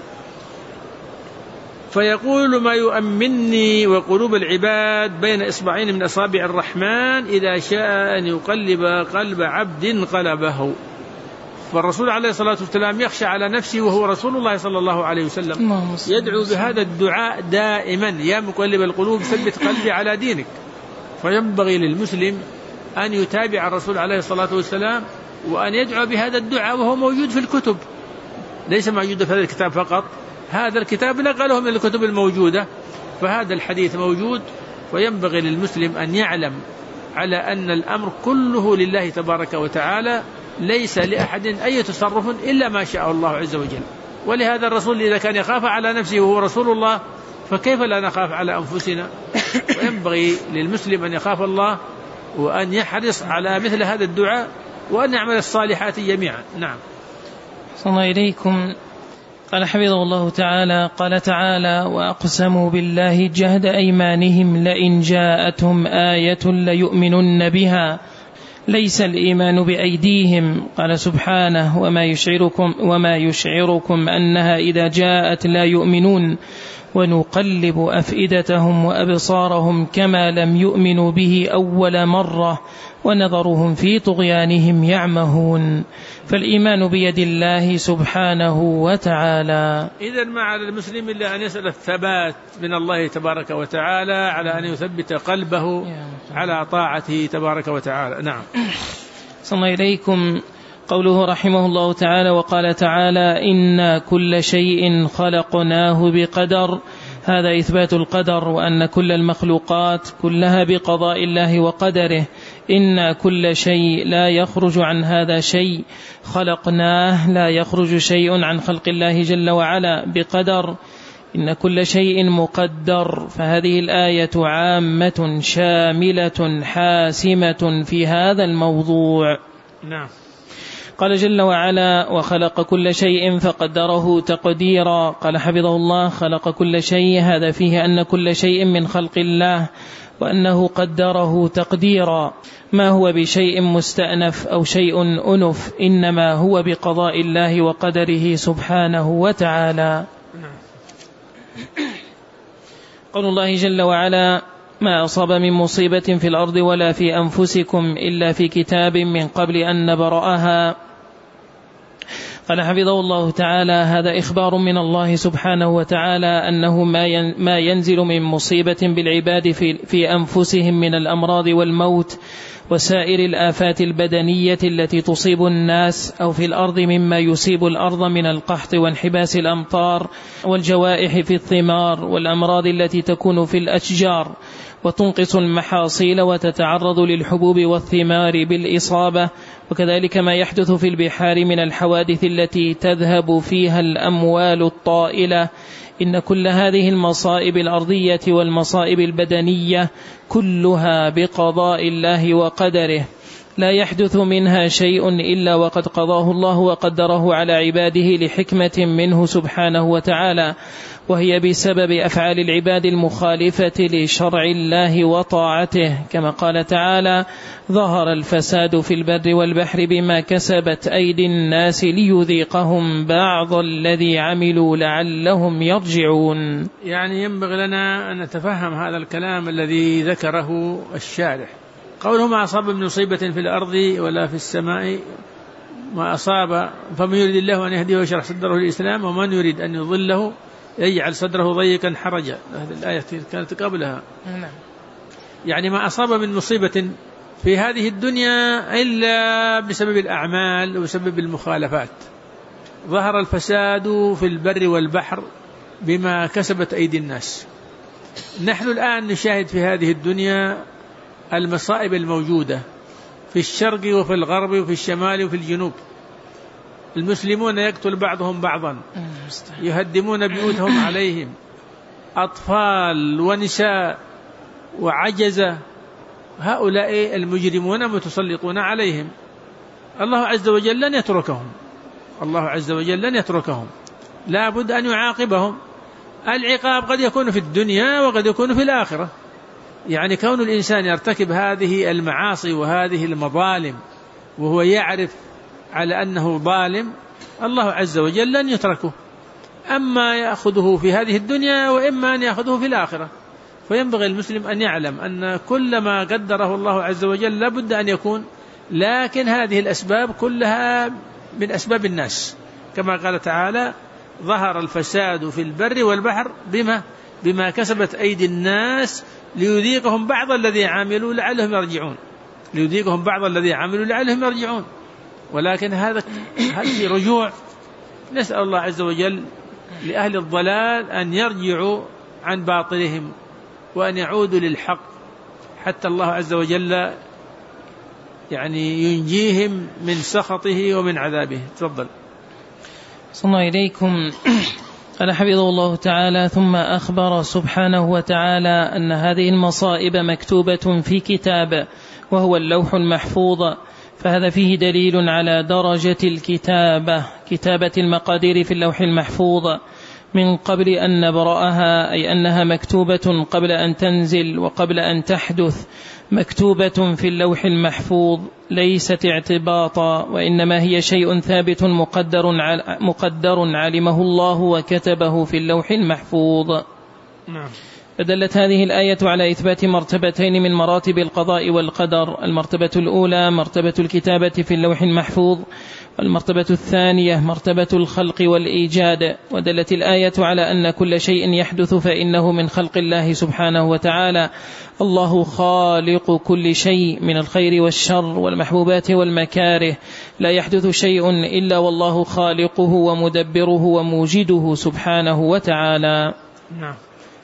فيقول: ما يؤمنني وقلوب العباد بين إصبعين من أصابع الرحمن إذا شاء أن يقلب قلب عبد قلبه. فالرسول عليه الصلاة والسلام يخشى على نفسه وهو رسول الله صلى الله عليه وسلم، يدعو بهذا الدعاء دائما: يا مقلب القلوب ثبت قلبي على دينك. فينبغي للمسلم أن يتابع الرسول عليه الصلاة والسلام وأن يدعو بهذا الدعاء، وهو موجود في الكتب، ليس موجود في هذا الكتاب فقط، هذا الكتاب نقله من الكتب الموجودة، فهذا الحديث موجود. وينبغي للمسلم أن يعلم على أن الأمر كله لله تبارك وتعالى، ليس لأحد أي تصرف إلا ما شاء الله عز وجل. ولهذا الرسول إذا كان يخاف على نفسه وهو رسول الله، فكيف لا نخاف على أنفسنا؟ وينبغي للمسلم أن يخاف الله وأن يحرص على مثل هذا الدعاء وأن يعمل الصالحات جميعا. نعم. صلى الله إليكم. قال حفظه الله تعالى: قال تعالى: وأقسموا بالله جهد أيمانهم لئن جاءتهم آية ليؤمنن بها ليس الإيمان بأيديهم. قال سبحانه: وما يشعركم أنها إذا جاءت لا يؤمنون ونقلب أفئدتهم وأبصارهم كما لم يؤمنوا به أول مرة ونظرهم في طغيانهم يعمهون. فالإيمان بيد الله سبحانه وتعالى. إذن ما على المسلم إلا أن يسأل الثبات من الله تبارك وتعالى على أن يثبت قلبه على طاعته تبارك وتعالى. نعم. صلى إليكم. قوله رحمه الله تعالى: وقال تعالى: إنا كل شيء خلقناه بقدر. هذا إثبات القدر، وأن كل المخلوقات كلها بقضاء الله وقدره. إنا كل شيء لا يخرج عن هذا شيء خلقناه، لا يخرج شيء عن خلق الله جل وعلا بقدر. إن كل شيء مقدر. فهذه الآية عامة شاملة حاسمة في هذا الموضوع. نعم. قال جل وعلا: وخلق كل شيء فقدره تقديرا. قال حفظه الله: خلق كل شيء، هذا فيه أن كل شيء من خلق الله، وأنه قدره تقديرا. ما هو بشيء مستأنف أو شيء أنف، إنما هو بقضاء الله وقدره سبحانه وتعالى. قول الله جل وعلا: ما أصاب من مصيبة في الأرض ولا في أنفسكم إلا في كتاب من قبل أن نبرأها. قال حفظه الله تعالى: هذا إخبار من الله سبحانه وتعالى أنه ما ينزل من مصيبة بالعباد في أنفسهم من الأمراض والموت وسائر الآفات البدنية التي تصيب الناس أو في الأرض مما يصيب الأرض من القحط وانحباس الأمطار والجوائح في الثمار والأمراض التي تكون في الأشجار وتنقص المحاصيل وتتعرض للحبوب والثمار بالإصابة، وكذلك ما يحدث في البحار من الحوادث التي تذهب فيها الأموال الطائلة. إن كل هذه المصائب الأرضية والمصائب البدنية كلها بقضاء الله وقدره، لا يحدث منها شيء إلا وقد قضاه الله وقدره على عباده لحكمة منه سبحانه وتعالى، وهي بسبب أفعال العباد المخالفة لشرع الله وطاعته، كما قال تعالى: ظهر الفساد في البر والبحر بما كسبت أيدي الناس ليذيقهم بعض الذي عملوا لعلهم يرجعون. يعني ينبغي لنا أن نتفهم هذا الكلام الذي ذكره الشارح. قوله: ما أصاب من مصيبة في الأرض ولا في السماء ما أصاب، فمن يريد الله أن يهديه ويشرح صدره للإسلام ومن يريد أن يضله يجعل صدره ضيقا حرجا. هذه الآية كانت قبلها. يعني ما أصاب من مصيبة في هذه الدنيا إلا بسبب الأعمال وبسبب المخالفات. ظهر الفساد في البر والبحر بما كسبت أيدي الناس. نحن الآن نشاهد في هذه الدنيا المصائب الموجودة في الشرق وفي الغرب وفي الشمال وفي الجنوب. المسلمون يقتل بعضهم بعضا، يهدمون بيوتهم عليهم، أطفال ونساء وعجزة، هؤلاء المجرمون متسلطون عليهم. الله عز وجل لن يتركهم، الله عز وجل لن يتركهم، لا بد أن يعاقبهم. العقاب قد يكون في الدنيا وقد يكون في الآخرة. يعني كون الإنسان يرتكب هذه المعاصي وهذه المظالم وهو يعرف على أنه ظالم، الله عز وجل لن يتركه، أما يأخذه في هذه الدنيا وإما أن يأخذه في الآخرة. فينبغي المسلم أن يعلم أن كل ما قدره الله عز وجل لابد أن يكون، لكن هذه الأسباب كلها من أسباب الناس، كما قال تعالى: ظهر الفساد في البر والبحر بما كسبت أيدي الناس ليذيقهم بعض الذي عملوا لعلهم يرجعون، ليذيقهم بعض الذي عملوا لعلهم يرجعون. ولكن هذا في رجوع. نسأل الله عز وجل لأهل الضلال أن يرجعوا عن باطلهم وأن يعودوا للحق حتى الله عز وجل يعني ينجيهم من سخطه ومن عذابه. تفضل. صلى الله إليكم. قال حفظه الله تعالى: ثم أخبر سبحانه وتعالى أن هذه المصائب مكتوبة في كتاب وهو اللوح المحفوظ، فهذا فيه دليل على درجة الكتابة، كتابة المقادير في اللوح المحفوظ من قبل أن نبرأها، أي أنها مكتوبة قبل أن تنزل وقبل أن تحدث، مكتوبة في اللوح المحفوظ، ليست اعتباطا، وإنما هي شيء ثابت مقدر علمه الله وكتبه في اللوح المحفوظ. فدلت هذه الآية على إثبات مرتبتين من مراتب القضاء والقدر: المرتبة الأولى مرتبة الكتابة في اللوح المحفوظ، والمرتبة الثانية مرتبة الخلق والإيجاد. ودلت الآية على أن كل شيء يحدث فإنه من خلق الله سبحانه وتعالى، الله خالق كل شيء من الخير والشر والمحبوبات والمكاره، لا يحدث شيء إلا والله خالقه ومدبره وموجده سبحانه وتعالى. نعم.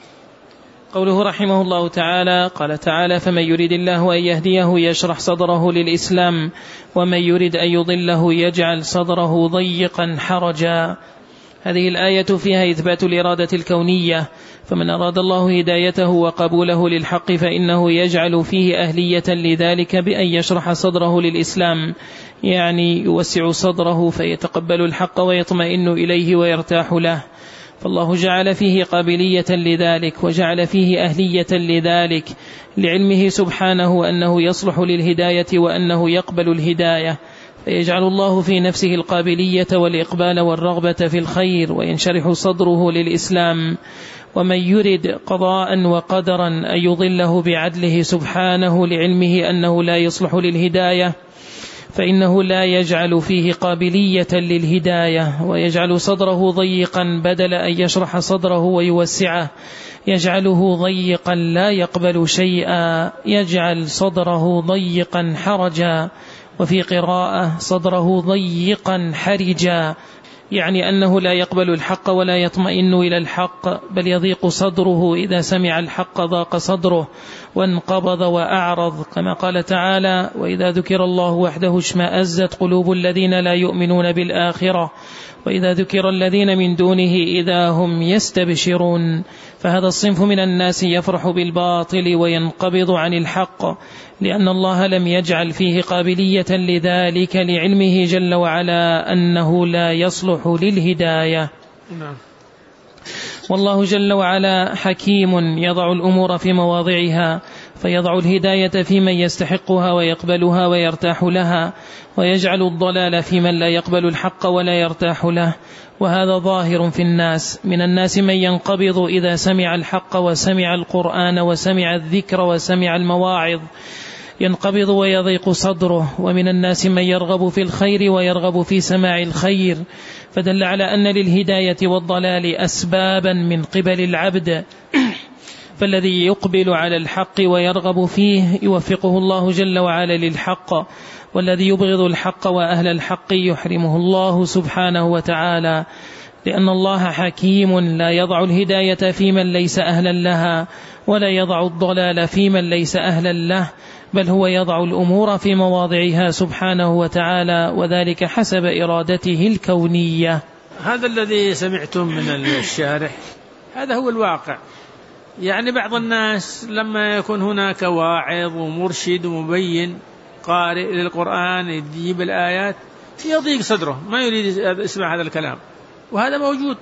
قوله رحمه الله تعالى: قال تعالى: فمن يريد الله أن يهديه يشرح صدره للإسلام، ومن يريد أن يضله يجعل صدره ضيقا حرجا. هذه الآية فيها إثبات الإرادة الكونية، فمن أراد الله هدايته وقبوله للحق فإنه يجعل فيه أهلية لذلك بأن يشرح صدره للإسلام، يعني يوسع صدره فيتقبل الحق ويطمئن إليه ويرتاح له. فالله جعل فيه قابلية لذلك، وجعل فيه أهلية لذلك، لعلمه سبحانه أنه يصلح للهداية وأنه يقبل الهداية، فيجعل الله في نفسه القابلية والإقبال والرغبة في الخير، وينشرح صدره للإسلام. ومن يرد قضاء وقدرا أن يضله بعدله سبحانه لعلمه أنه لا يصلح للهداية، فإنه لا يجعل فيه قابلية للهداية، ويجعل صدره ضيقا بدل أن يشرح صدره ويوسعه، يجعله ضيقا لا يقبل شيئا، يجعل صدره ضيقا حرجا. وفي قراءة: صدره ضيقا حرجا، يعني أنه لا يقبل الحق ولا يطمئن إلى الحق، بل يضيق صدره إذا سمع الحق، ضاق صدره وانقبض وأعرض، كما قال تعالى: وإذا ذكر الله وحده اشمأزت قلوب الذين لا يؤمنون بالآخرة، وإذا ذكر الذين من دونه إذا هم يستبشرون. فهذا الصنف من الناس يفرح بالباطل وينقبض عن الحق، لأن الله لم يجعل فيه قابلية لذلك، لعلمه جل وعلا أنه لا يصلح للهداية. والله جل وعلا حكيم يضع الأمور في مواضعها، فيضع الهداية في من يستحقها ويقبلها ويرتاح لها، ويجعل الضلال في من لا يقبل الحق ولا يرتاح له. وهذا ظاهر في الناس، من الناس من ينقبض إذا سمع الحق وسمع القرآن وسمع الذكر وسمع المواعظ، ينقبض ويضيق صدره، ومن الناس من يرغب في الخير ويرغب في سماع الخير. فدل على أن للهداية والضلال أسبابا من قبل العبد، فالذي يقبل على الحق ويرغب فيه يوفقه الله جل وعلا للحق، والذي يبغض الحق وأهل الحق يحرمه الله سبحانه وتعالى، لأن الله حكيم لا يضع الهداية في من ليس أهلا لها، ولا يضع الضلال في من ليس أهلا له، بل هو يضع الأمور في مواضعها سبحانه وتعالى، وذلك حسب إرادته الكونية. هذا الذي سمعتم من الشارح هذا هو الواقع. يعني بعض الناس لما يكون هناك واعظ ومرشد ومبين قارئ للقرآن يجيب الآيات يضيق صدره، ما يريد يسمع هذا الكلام، وهذا موجود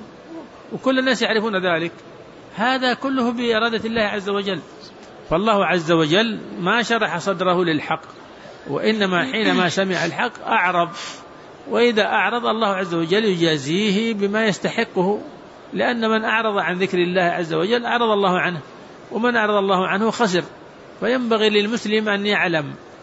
وكل الناس يعرفون ذلك. هذا كله بإرادة الله عز وجل، فالله عز وجل ما شرح صدره للحق، وإنما حينما سمع الحق أعرض، وإذا أعرض الله عز وجل يجازيه بما يستحقه، لأن من أعرض عن ذكر الله عز وجل أعرض الله عنه، ومن أعرض الله عنه خسر. فينبغي للمسلم أن يعلم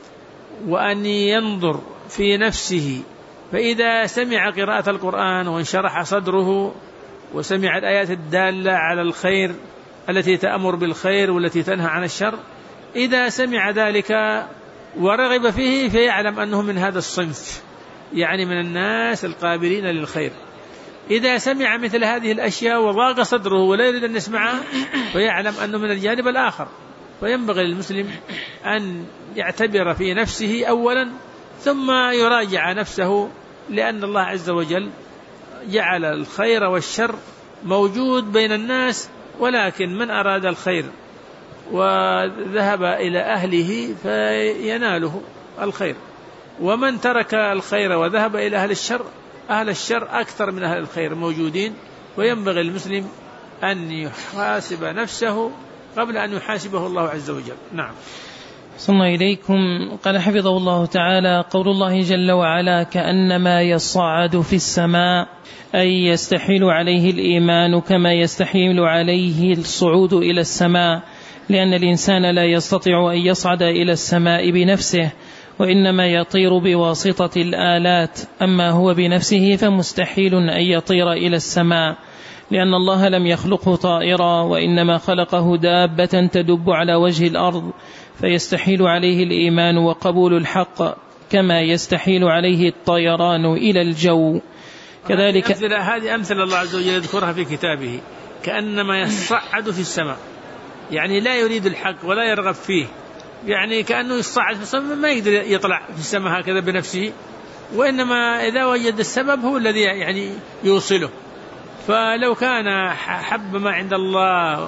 وأن ينظر في نفسه، فإذا سمع قراءة القرآن وانشرح صدره وسمع الآيات الدالة على الخير التي تأمر بالخير والتي تنهى عن الشر، إذا سمع ذلك ورغب فيه فيعلم أنه من هذا الصنف، يعني من الناس القابلين للخير. إذا سمع مثل هذه الأشياء وضاق صدره ولا يريد أن يسمعها فيعلم أنه من الجانب الآخر. فينبغي للمسلم أن يعتبر في نفسه أولا ثم يراجع نفسه، لأن الله عز وجل جعل الخير والشر موجود بين الناس، ولكن من أراد الخير وذهب إلى أهله فيناله الخير، ومن ترك الخير وذهب إلى أهل الشر، أهل الشر أكثر من أهل الخير موجودين، وينبغي المسلم أن يحاسب نفسه قبل أن يحاسبه الله عز وجل. نعم. صلى الله إليكم. قال حفظه الله تعالى: قول الله جل وعلا: كأنما يصعد في السماء، أي يستحيل عليه الإيمان كما يستحيل عليه الصعود إلى السماء، لأن الإنسان لا يستطيع أن يصعد إلى السماء بنفسه، وإنما يطير بواسطة الآلات، أما هو بنفسه فمستحيل أن يطير إلى السماء، لأن الله لم يخلقه طائرا، وإنما خلقه دابة تدب على وجه الأرض، فيستحيل عليه الإيمان وقبول الحق كما يستحيل عليه الطيران إلى الجو. كذلك هذه أمثلة الله عز وجل يذكرها في كتابه، كأنما يصعد في السماء، يعني لا يريد الحق ولا يرغب فيه، يعني كأنه يصعد في السماء، ما يقدر يطلع في السماء هكذا بنفسه، وإنما إذا وجد السبب هو الذي يعني يوصله. فلو كان حب ما عند الله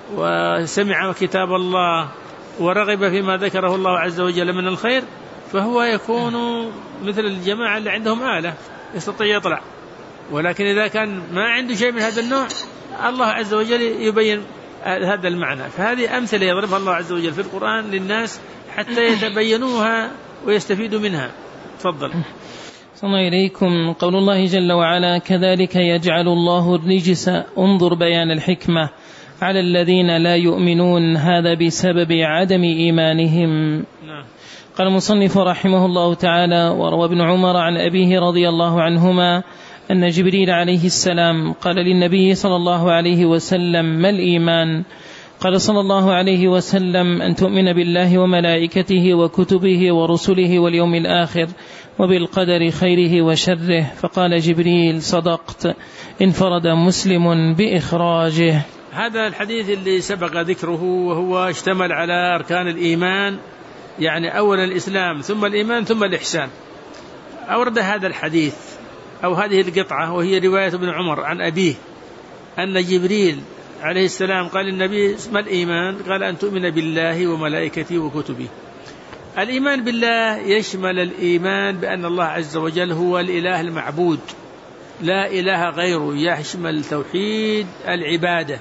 وسمع كتاب الله ورغب فيما ذكره الله عز وجل من الخير، فهو يكون مثل الجماعة اللي عندهم آلة يستطيع يطلع. ولكن إذا كان ما عنده شيء من هذا النوع، الله عز وجل يبين هذا المعنى. فهذه أمثلة يضربها الله عز وجل في القرآن للناس حتى يتبينوها ويستفيدوا منها. تفضل. صلى الله إليكم. قول الله جل وعلا: كذلك يجعل الله الرجس، انظر بيان الحكمة، على الذين لا يؤمنون، هذا بسبب عدم إيمانهم. قال المصنف رحمه الله تعالى: وروى ابن عمر عن أبيه رضي الله عنهما أن جبريل عليه السلام قال للنبي صلى الله عليه وسلم: ما الإيمان؟ قال صلى الله عليه وسلم: أن تؤمن بالله وملائكته وكتبه ورسله واليوم الآخر وبالقدر خيره وشره. فقال جبريل: صدقت. انفرد مسلم بإخراجه. هذا الحديث اللي سبق ذكره، وهو اشتمل على أركان الإيمان، يعني أولا الإسلام ثم الإيمان ثم الإحسان. أورد هذا الحديث أو هذه القطعة، وهي رواية ابن عمر عن أبيه أن جبريل عليه السلام قال للنبي: ما الإيمان؟ قال: أن تؤمن بالله وملائكته وكتبه. الإيمان بالله يشمل الإيمان بأن الله عز وجل هو الإله المعبود، لا إله غيره، يشمل توحيد العبادة،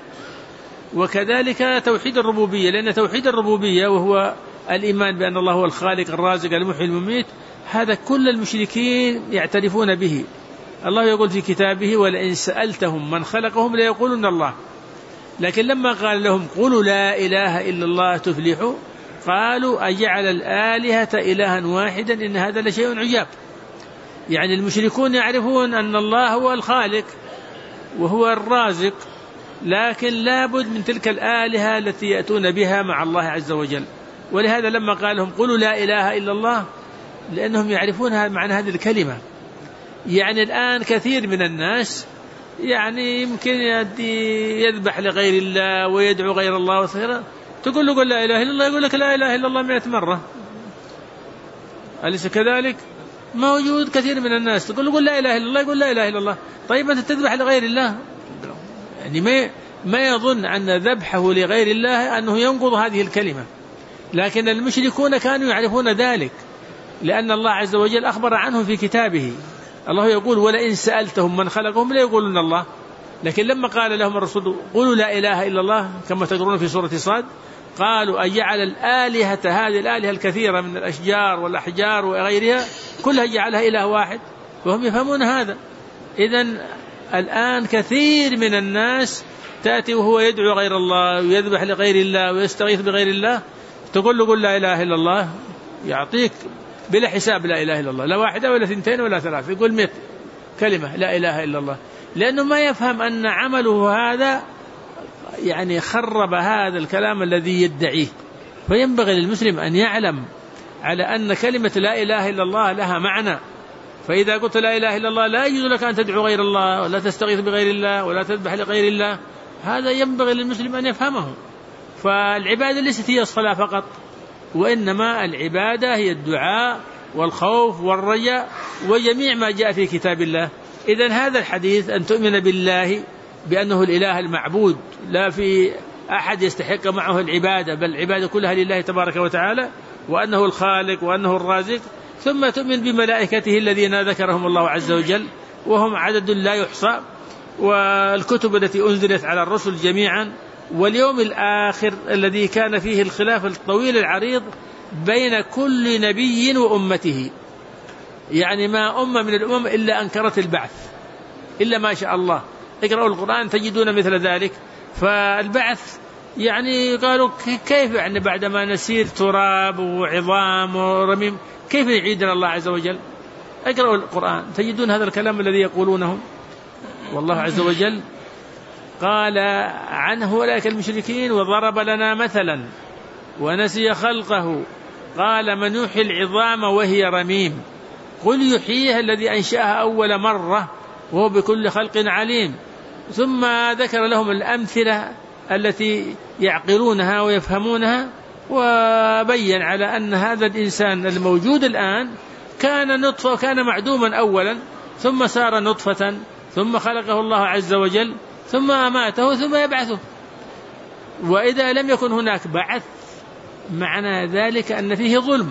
وكذلك توحيد الربوبية، لأن توحيد الربوبية وهو الإيمان بأن الله هو الخالق الرازق المحيي المميت، هذا كل المشركين يعترفون به. الله يقول في كتابه: ولئن سألتهم من خلقهم ليقولون الله. لكن لما قال لهم: قولوا لا إله إلا الله تفلحوا، قالوا: أجعل الآلهة إلها واحدا إن هذا لشيء عجاب. يعني المشركون يعرفون أن الله هو الخالق وهو الرازق، لكن لابد من تلك الآلهة التي يأتون بها مع الله عز وجل. ولهذا لما قال لهم: قولوا لا إله إلا الله، لأنهم يعرفون معنى هذه الكلمة. يعني الآن كثير من الناس يعني يمكن يذبح لغير الله ويدعو غير الله وغيره، تقول له: قل لا إله إلا الله، يقول لك: لا إله إلا الله 100 مرة. أليس كذلك؟ موجود كثير من الناس تقول له: قل لا إله إلا الله، يقول: لا إله إلا الله. طيب أنت تذبح لغير الله؟ يعني ما يظن أن ذبحه لغير الله أنه ينقض هذه الكلمة. لكن المشركون كانوا يعرفون ذلك، لأن الله عز وجل أخبر عنهم في كتابه. الله يقول: ولئن سألتهم من خلقهم ليقولون الله. لكن لما قال لهم الرسول: قولوا لا إله إلا الله، كما تقرون في سورة صاد، قالوا: أجعل الآلهة، هذه الآلهة الكثيرة من الأشجار والأحجار وغيرها كلها جعلها إله واحد، وهم يفهمون هذا. إذن الآن كثير من الناس تأتي وهو يدعو غير الله ويذبح لغير الله ويستغيث بغير الله، تقول له: قل لا إله إلا الله، يعطيك بلا حساب لا إله إلا الله، لا واحدة ولا 2 ولا 3، يقول 100 كلمة لا إله إلا الله، لأنه ما يفهم أن عمله هذا يعني خرب هذا الكلام الذي يدعيه. فينبغي للمسلم أن يعلم على أن كلمة لا إله إلا الله لها معنى. فإذا قلت لا إله إلا الله لا يجوز لك أن تدعو غير الله ولا تستغيث بغير الله ولا تذبح لغير الله. هذا ينبغي للمسلم أن يفهمه. فالعبادة ليست هي الصلاة فقط، وإنما العبادة هي الدعاء والخوف والرجاء وجميع ما جاء في كتاب الله. إذن هذا الحديث أن تؤمن بالله بأنه الإله المعبود، لا في أحد يستحق معه العبادة، بل العبادة كلها لله تبارك وتعالى، وأنه الخالق وأنه الرازق، ثم تؤمن بملائكته الذين ذكرهم الله عز وجل وهم عدد لا يحصى، والكتب التي أنزلت على الرسل جميعا، واليوم الآخر الذي كان فيه الخلاف الطويل العريض بين كل نبي وأمته. يعني ما أمة من الأمم إلا أنكرت البعث إلا ما شاء الله. اقرأوا القرآن تجدون مثل ذلك. فالبعث يعني قالوا كيف يعني بعدما نسير تراب وعظام ورميم كيف يعيدنا الله عز وجل؟ اقرأوا القرآن تجدون هذا الكلام الذي يقولونه. والله عز وجل قال عنه أولئك المشركين وضرب لنا مثلا ونسي خلقه قال من يحيي العظام وهي رميم قل يحييها الذي أنشأها أول مرة وهو بكل خلق عليم. ثم ذكر لهم الأمثلة التي يعقلونها ويفهمونها، وبين على أن هذا الإنسان الموجود الآن كان نطفة وكان معدوما أولا ثم صار نطفة ثم خلقه الله عز وجل ثم أماته ثم يبعثه. وإذا لم يكن هناك بعث معنى ذلك أن فيه ظلم،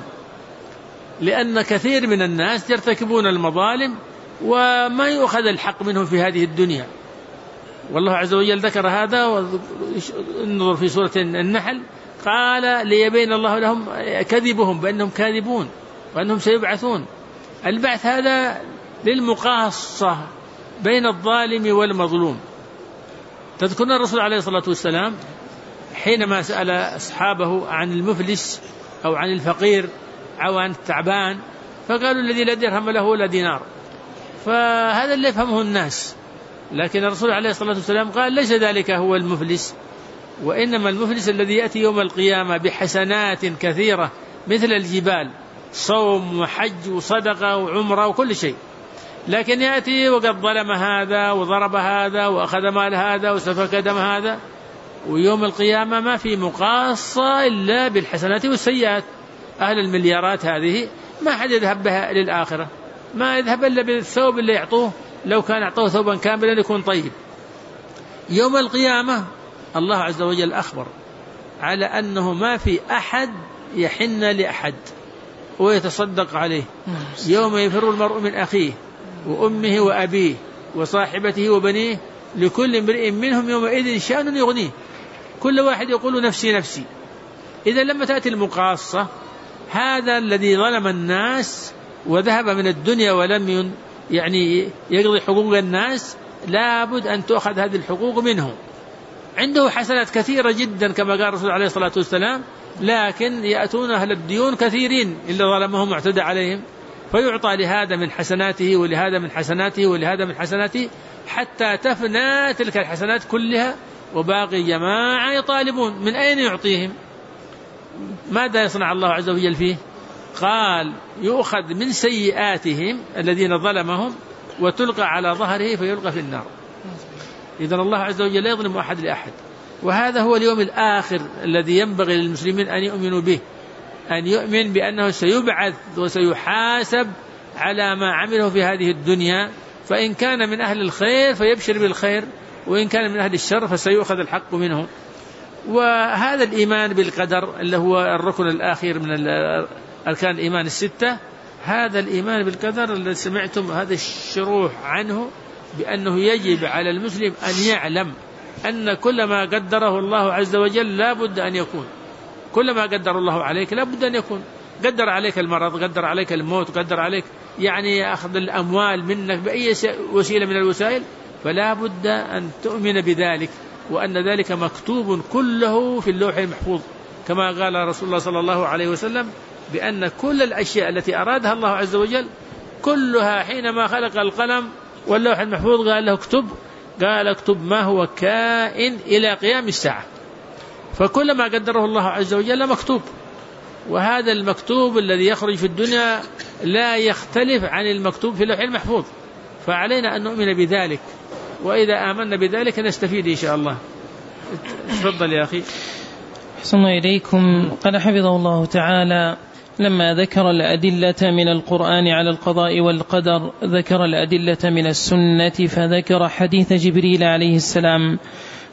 لأن كثير من الناس يرتكبون المظالم وما يؤخذ الحق منهم في هذه الدنيا. والله عز وجل ذكر هذا انظر في سورة النحل قال ليبين الله لهم كذبهم بأنهم كاذبون وأنهم سيبعثون. البعث هذا للمقاصة بين الظالم والمظلوم. تذكرون الرسول عليه الصلاة والسلام حينما سأل أصحابه عن المفلس أو عن الفقير أو عن التعبان فقالوا الذي لا درهم له ولا دينار، فهذا اللي يفهمه الناس. لكن الرسول عليه الصلاة والسلام قال ليس ذلك هو المفلس، وإنما المفلس الذي يأتي يوم القيامة بحسنات كثيرة مثل الجبال، صوم وحج وصدقة وعمرة وكل شيء، لكن يأتي وقد ظلم هذا وضرب هذا وأخذ مال هذا وسفك دم هذا، ويوم القيامة ما في مقاصة إلا بالحسنات والسيئات. أهل المليارات هذه ما حد يذهب بها للآخرة، ما يذهب إلا بالثوب اللي يعطوه، لو كان أعطوه ثوبا كاملا يكون طيب. يوم القيامة الله عز وجل أخبر على أنه ما في أحد يحن لأحد ويتصدق عليه. يوم يفر المرء من أخيه وأمه وأبيه وصاحبته وبنيه لكل امرئ منهم يومئذ شأن يغنيه، كل واحد يقول نفسي نفسي. إذا لما تأتي المقاصة هذا الذي ظلم الناس وذهب من الدنيا ولم يعني يقضي حقوق الناس لابد أن تأخذ هذه الحقوق منه. عنده حسنات كثيرة جدا كما قال الرسول عليه الصلاة والسلام، لكن يأتون أهل الديون كثيرين إلا ظلمهم واعتدى عليهم، فيعطى لهذا من حسناته ولهذا من حسناته ولهذا من حسناته حتى تفنى تلك الحسنات كلها، وباقي جماعة يطالبون من أين يعطيهم؟ ماذا يصنع الله عز وجل فيه؟ قال يؤخذ من سيئاتهم الذين ظلمهم وتلقى على ظهره فيلقى في النار. إذن الله عز وجل لا يظلم أحد لأحد. وهذا هو اليوم الآخر الذي ينبغي للمسلمين أن يؤمنوا به، أن يؤمن بأنه سيبعث وسيحاسب على ما عمله في هذه الدنيا، فإن كان من أهل الخير فيبشر بالخير، وإن كان من أهل الشر فسيؤخذ الحق منه. وهذا الإيمان بالقدر اللي هو الركن الآخر من أركان الإيمان الستة، هذا الإيمان بالقدر الذي سمعتم هذا الشروح عنه بأنه يجب على المسلم أن يعلم أن كل ما قدره الله عز وجل لا بد أن يكون. كل ما قدر الله عليك لا بد أن يكون. قدر عليك المرض، قدر عليك الموت، قدر عليك يعني أخذ الأموال منك بأي وسيلة من الوسائل، فلا بد أن تؤمن بذلك، وأن ذلك مكتوب كله في اللوح المحفوظ، كما قال رسول الله صلى الله عليه وسلم بأن كل الأشياء التي أرادها الله عز وجل كلها حينما خلق القلم واللوح المحفوظ قال له اكتب، قال اكتب ما هو كائن إلى قيام الساعة. فكل ما قدره الله عز وجل مكتوب، وهذا المكتوب الذي يخرج في الدنيا لا يختلف عن المكتوب في اللوح المحفوظ، فعلينا أن نؤمن بذلك، وإذا آمنا بذلك نستفيد إن شاء الله. تفضل يا أخي. أحسن إليكم. قال حفظه الله تعالى لما ذكر الأدلة من القرآن على القضاء والقدر ذكر الأدلة من السنة، فذكر حديث جبريل عليه السلام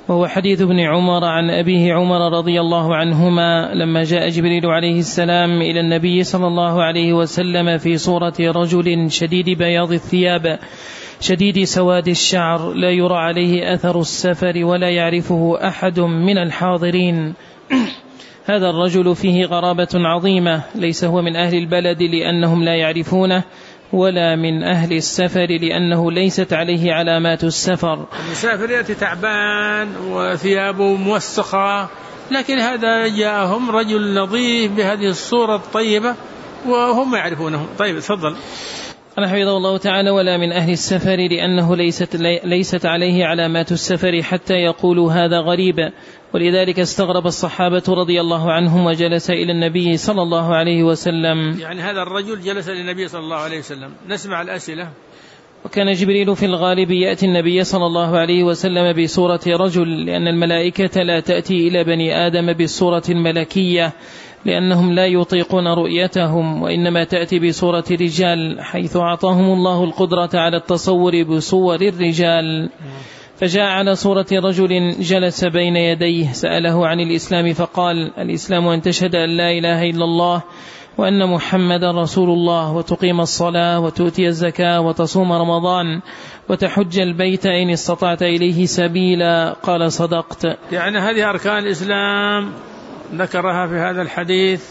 وهو حديث ابن عمر عن أبيه عمر رضي الله عنهما لما جاء جبريل عليه السلام إلى النبي صلى الله عليه وسلم في صورة رجل شديد بياض الثياب شديد سواد الشعر لا يرى عليه أثر السفر ولا يعرفه أحد من الحاضرين. هذا الرجل فيه غرابة عظيمة، ليس هو من أهل البلد لأنهم لا يعرفونه، ولا من أهل السفر لأنه ليست عليه علامات السفر. المسافر يأتي تعبان وثيابه موسخة، لكن هذا جاءهم رجل نظيف بهذه الصورة الطيبة وهم يعرفونه. طيب تفضل. قال حفظه الله تعالى: ولا من أهل السفر لأنه ليست عليه علامات السفر حتى يقولوا هذا غريب. ولذلك استغرب الصحابة رضي الله عنهم وجلس إلى النبي صلى الله عليه وسلم. يعني هذا الرجل جلس للنبي صلى الله عليه وسلم. نسمع الأسئلة. وكان جبريل في الغالب يأتي النبي صلى الله عليه وسلم بصورة رجل، لأن الملائكة لا تأتي إلى بني آدم بالصورة الملكية لأنهم لا يطيقون رؤيتهم، وإنما تأتي بصورة رجال، حيث أعطاهم الله القدرة على التصور بصور الرجال. فجاء على صورة رجل جلس بين يديه، سأله عن الإسلام فقال: الإسلام أن تشهد أن لا إله إلا الله وأن محمد رسول الله، وتقيم الصلاة وتؤتي الزكاة وتصوم رمضان وتحج البيت إن استطعت إليه سبيلا. قال: صدقت. يعني هذه أركان الإسلام ذكرها في هذا الحديث.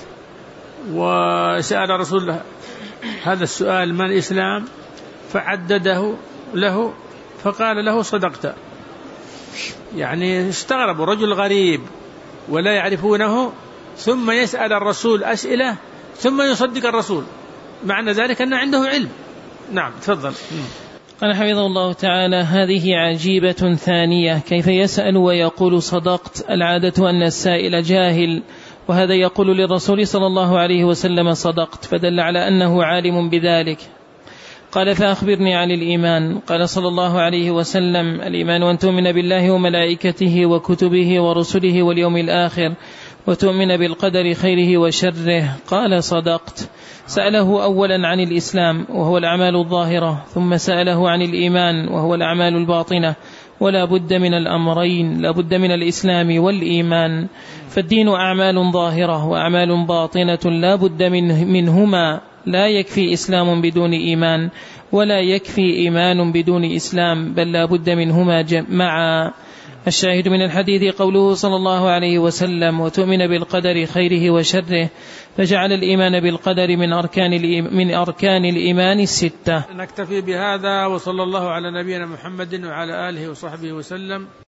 وسأل رسول الله هذا السؤال: ما الإسلام؟ فعدده له فقال له: صدقت. يعني استغربوا، رجل غريب ولا يعرفونه ثم يسأل الرسول أسئلة ثم يصدق الرسول، معنى ذلك أن عنده علم. نعم تفضل. قال حفظه الله تعالى: هذه عجيبة ثانية، كيف يسأل ويقول صدقت؟ العادة أن السائل جاهل، وهذا يقول للرسول صلى الله عليه وسلم صدقت، فدل على أنه عالم بذلك. قال: فأخبرني عن الإيمان. قال صلى الله عليه وسلم: الإيمان أن تؤمن بالله وملائكته وكتبه ورسله واليوم الآخر وتؤمن بالقدر خيره وشره. قال: صدقت. سأله أولا عن الإسلام وهو الأعمال الظاهرة، ثم سأله عن الإيمان وهو الأعمال الباطنة، ولا بد من الأمرين، لا بد من الإسلام والإيمان. فالدين أعمال ظاهرة وأعمال باطنة لا بد منهما، لا يكفي إسلام بدون إيمان، ولا يكفي إيمان بدون إسلام، بل لا بد منهما معا. الشاهد من الحديث قوله صلى الله عليه وسلم: وتؤمن بالقدر خيره وشره، فجعل الإيمان بالقدر من أركان الإيمان الستة. نكتفي بهذا، وصلى الله على نبينا محمد وعلى آله وصحبه وسلم.